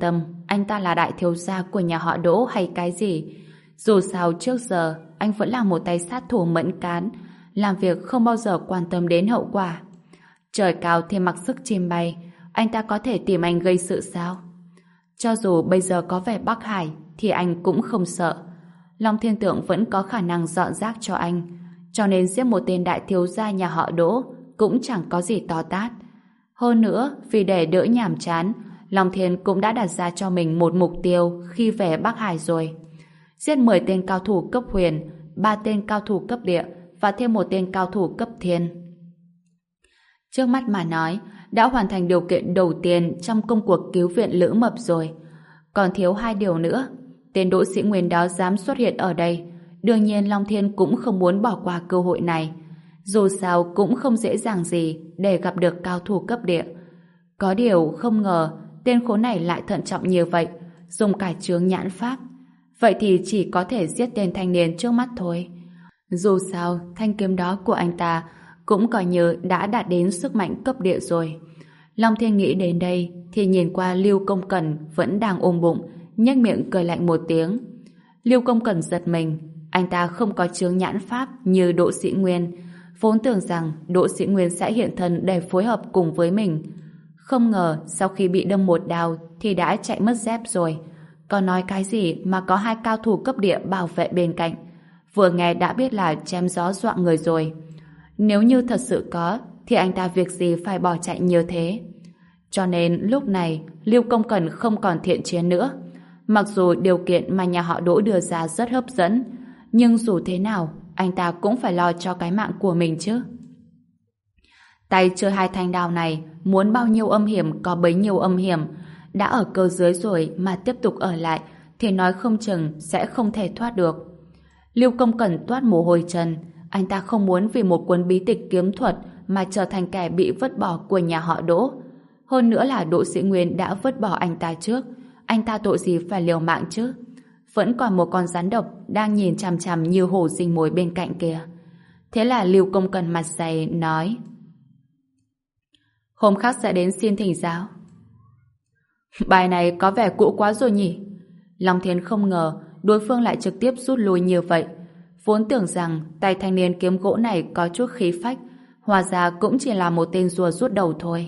A: anh ta là đại thiếu gia của nhà họ Đỗ hay cái gì. Dù sao trước giờ anh vẫn là một tay sát thủ mẫn cán, làm việc không bao giờ quan tâm đến hậu quả. Trời cao thì mặc sức chim bay, anh ta có thể tìm anh gây sự sao? Cho dù bây giờ có vẻ Bắc Hải thì anh cũng không sợ. Long Thiên Tượng vẫn có khả năng dọn rác cho anh, cho nên giết một tên đại thiếu gia nhà họ Đỗ cũng chẳng có gì to tát. Hơn nữa, vì để đỡ nhàm chán, Long Thiên cũng đã đặt ra cho mình một mục tiêu khi về Bắc Hải rồi. Giết mười tên cao thủ cấp huyền, ba tên cao thủ cấp địa và thêm một tên cao thủ cấp thiên. Trước mắt mà nói, đã hoàn thành điều kiện đầu tiên trong công cuộc cứu viện Lữ Mập rồi. Còn thiếu hai điều nữa. Tên Đỗ Sĩ Nguyên đó dám xuất hiện ở đây. Đương nhiên Long Thiên cũng không muốn bỏ qua cơ hội này. Dù sao cũng không dễ dàng gì để gặp được cao thủ cấp địa. Có điều không ngờ tên khốn này lại thận trọng như vậy, dùng cải chướng nhãn pháp. Vậy thì chỉ có thể giết tên thanh niên trước mắt thôi. Dù sao, thanh kiếm đó của anh ta cũng coi như đã đạt đến sức mạnh cấp địa rồi. Long Thiên nghĩ đến đây thì nhìn qua Lưu Công Cẩn vẫn đang ôm bụng, nhếch miệng cười lạnh một tiếng. Lưu Công Cẩn giật mình, anh ta không có chướng nhãn pháp như Đỗ Sĩ Nguyên, vốn tưởng rằng Đỗ Sĩ Nguyên sẽ hiện thân để phối hợp cùng với mình. Không ngờ sau khi bị đâm một đao thì đã chạy mất dép rồi. Còn nói cái gì mà có hai cao thủ cấp địa bảo vệ bên cạnh. Vừa nghe đã biết là chém gió dọa người rồi. Nếu như thật sự có thì anh ta việc gì phải bỏ chạy như thế. Cho nên lúc này Lưu Công Cẩn không còn thiện chiến nữa. Mặc dù điều kiện mà nhà họ Đỗ đưa ra rất hấp dẫn, nhưng dù thế nào anh ta cũng phải lo cho cái mạng của mình chứ. Tay chơi hai thanh đao này muốn bao nhiêu âm hiểm có bấy nhiêu âm hiểm. Đã ở cơ dưới rồi mà tiếp tục ở lại thì nói không chừng sẽ không thể thoát được. Lưu Công Cẩn toát mồ hôi chân. Anh ta không muốn vì một cuốn bí tịch kiếm thuật mà trở thành kẻ bị vứt bỏ của nhà họ Đỗ. Hơn nữa là Đỗ Sĩ Nguyên đã vứt bỏ anh ta trước. Anh ta tội gì phải liều mạng chứ? Vẫn còn một con rắn độc đang nhìn chằm chằm như hổ rình mồi bên cạnh kia. Thế là Lưu Công Cẩn mặt dày nói: hôm khác sẽ đến xin thỉnh giáo. Bài này có vẻ cũ quá rồi nhỉ? Long Thiên không ngờ đối phương lại trực tiếp rút lui như vậy. Vốn tưởng rằng tay thanh niên kiếm gỗ này có chút khí phách, hóa ra cũng chỉ là một tên rùa rút đầu thôi.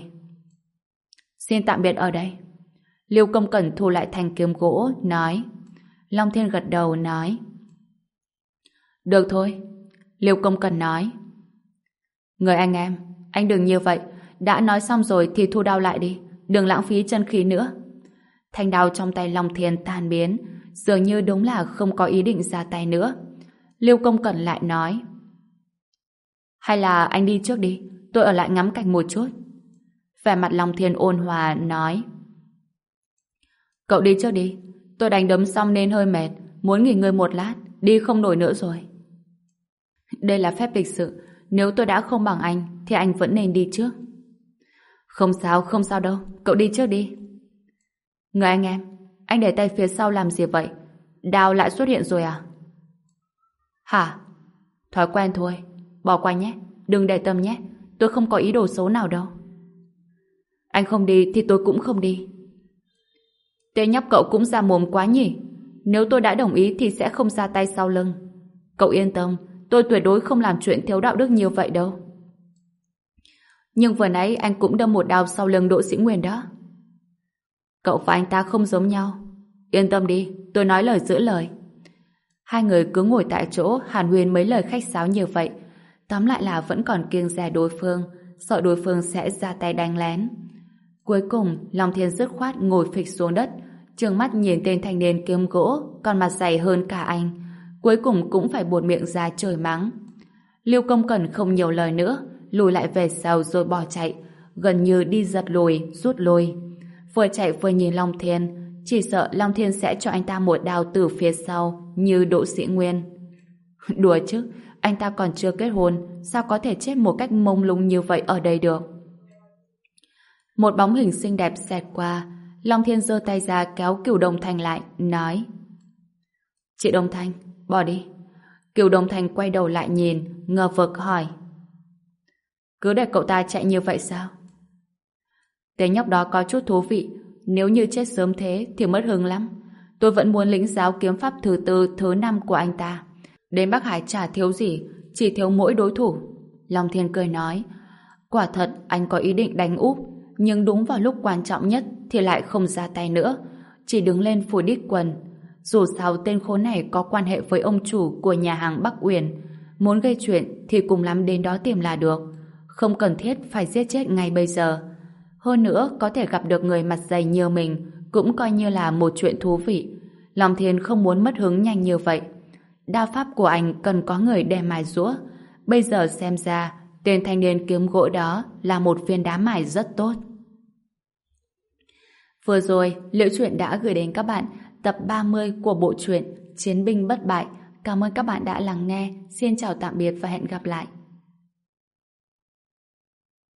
A: Xin tạm biệt ở đây. Lưu Công Cẩn thu lại thanh kiếm gỗ, nói. Long Thiên gật đầu nói: được thôi. Lưu Công Cẩn nói: người anh em, anh đừng như vậy. Đã nói xong rồi thì thu đao lại đi, đừng lãng phí chân khí nữa. Thanh đao trong tay Long Thiên tan biến, dường như đúng là không có ý định ra tay nữa. Lưu Công Cẩn lại nói: hay là anh đi trước đi, tôi ở lại ngắm cảnh một chút. Vẻ mặt Long Thiên ôn hòa nói: cậu đi trước đi, tôi đánh đấm xong nên hơi mệt, muốn nghỉ ngơi một lát, đi không nổi nữa rồi. Đây là phép lịch sự, nếu tôi đã không bằng anh thì anh vẫn nên đi trước. Không sao, không sao đâu, cậu đi trước đi. Người anh em, anh để tay phía sau làm gì vậy? Đao lại xuất hiện rồi à? Hả? Thói quen thôi, bỏ qua nhé, đừng để tâm nhé, tôi không có ý đồ xấu nào đâu. Anh không đi thì tôi cũng không đi. Tên nhóc cậu cũng ra mồm quá nhỉ? Nếu tôi đã đồng ý thì sẽ không ra tay sau lưng. Cậu yên tâm, tôi tuyệt đối không làm chuyện thiếu đạo đức như vậy đâu. Nhưng vừa nãy anh cũng đâm một đao sau lưng Đỗ Sĩ Nguyên đó. Cậu và anh ta không giống nhau. Yên tâm đi, tôi nói lời giữ lời. Hai người cứ ngồi tại chỗ hàn huyên mấy lời khách sáo như vậy. Tóm lại là vẫn còn kiêng dè đối phương, sợ đối phương sẽ ra tay đánh lén. Cuối cùng, Long Thiên dứt khoát ngồi phịch xuống đất, trừng mắt nhìn tên thanh niên kiếm gỗ, còn mặt dày hơn cả anh. Cuối cùng cũng phải buột miệng ra trời mắng. Lưu Công Cẩn không nhiều lời nữa, lùi lại về sau rồi bỏ chạy, gần như đi giật lùi, rút lui. Vừa chạy vừa nhìn Long Thiên, chỉ sợ Long Thiên sẽ cho anh ta một đao từ phía sau, như Đỗ Sĩ Nguyên. Đùa chứ, anh ta còn chưa kết hôn, sao có thể chết một cách mông lung như vậy ở đây được? Một bóng hình xinh đẹp xẹt qua, Long Thiên giơ tay ra kéo Cửu Đồng Thành lại, nói: chị Đồng Thành, bỏ đi. Cửu Đồng Thành quay đầu lại nhìn, ngờ vực hỏi: cứ để cậu ta chạy như vậy sao? Tên nhóc đó có chút thú vị, Nếu như chết sớm thế thì mất hứng lắm. Tôi vẫn muốn lĩnh giáo kiếm pháp thứ tư, thứ năm của anh ta. Đến Bắc Hải chả thiếu gì, chỉ thiếu mỗi đối thủ. Long Thiên cười nói, quả thật anh có ý định đánh úp, nhưng đúng vào lúc quan trọng nhất thì lại không ra tay nữa, chỉ đứng lên phủi đít quần. Dù sao tên khốn này có quan hệ với ông chủ của nhà hàng Bắc Uyển, muốn gây chuyện thì cùng lắm đến đó tìm là được, không cần thiết phải giết chết ngay bây giờ. Hơn nữa có thể gặp được người mặt dày như mình cũng coi như là một chuyện thú vị. Long Thiên không muốn mất hứng nhanh như vậy. Đao pháp của anh cần có người đem mài giũa. Bây giờ xem ra tên thanh niên kiếm gỗ đó là một viên đá mài rất tốt. Vừa rồi Liễu Chuyện đã gửi đến các bạn tập ba mươi của bộ truyện Chiến binh bất bại. Cảm ơn các bạn đã lắng nghe. Xin chào tạm biệt và hẹn gặp lại.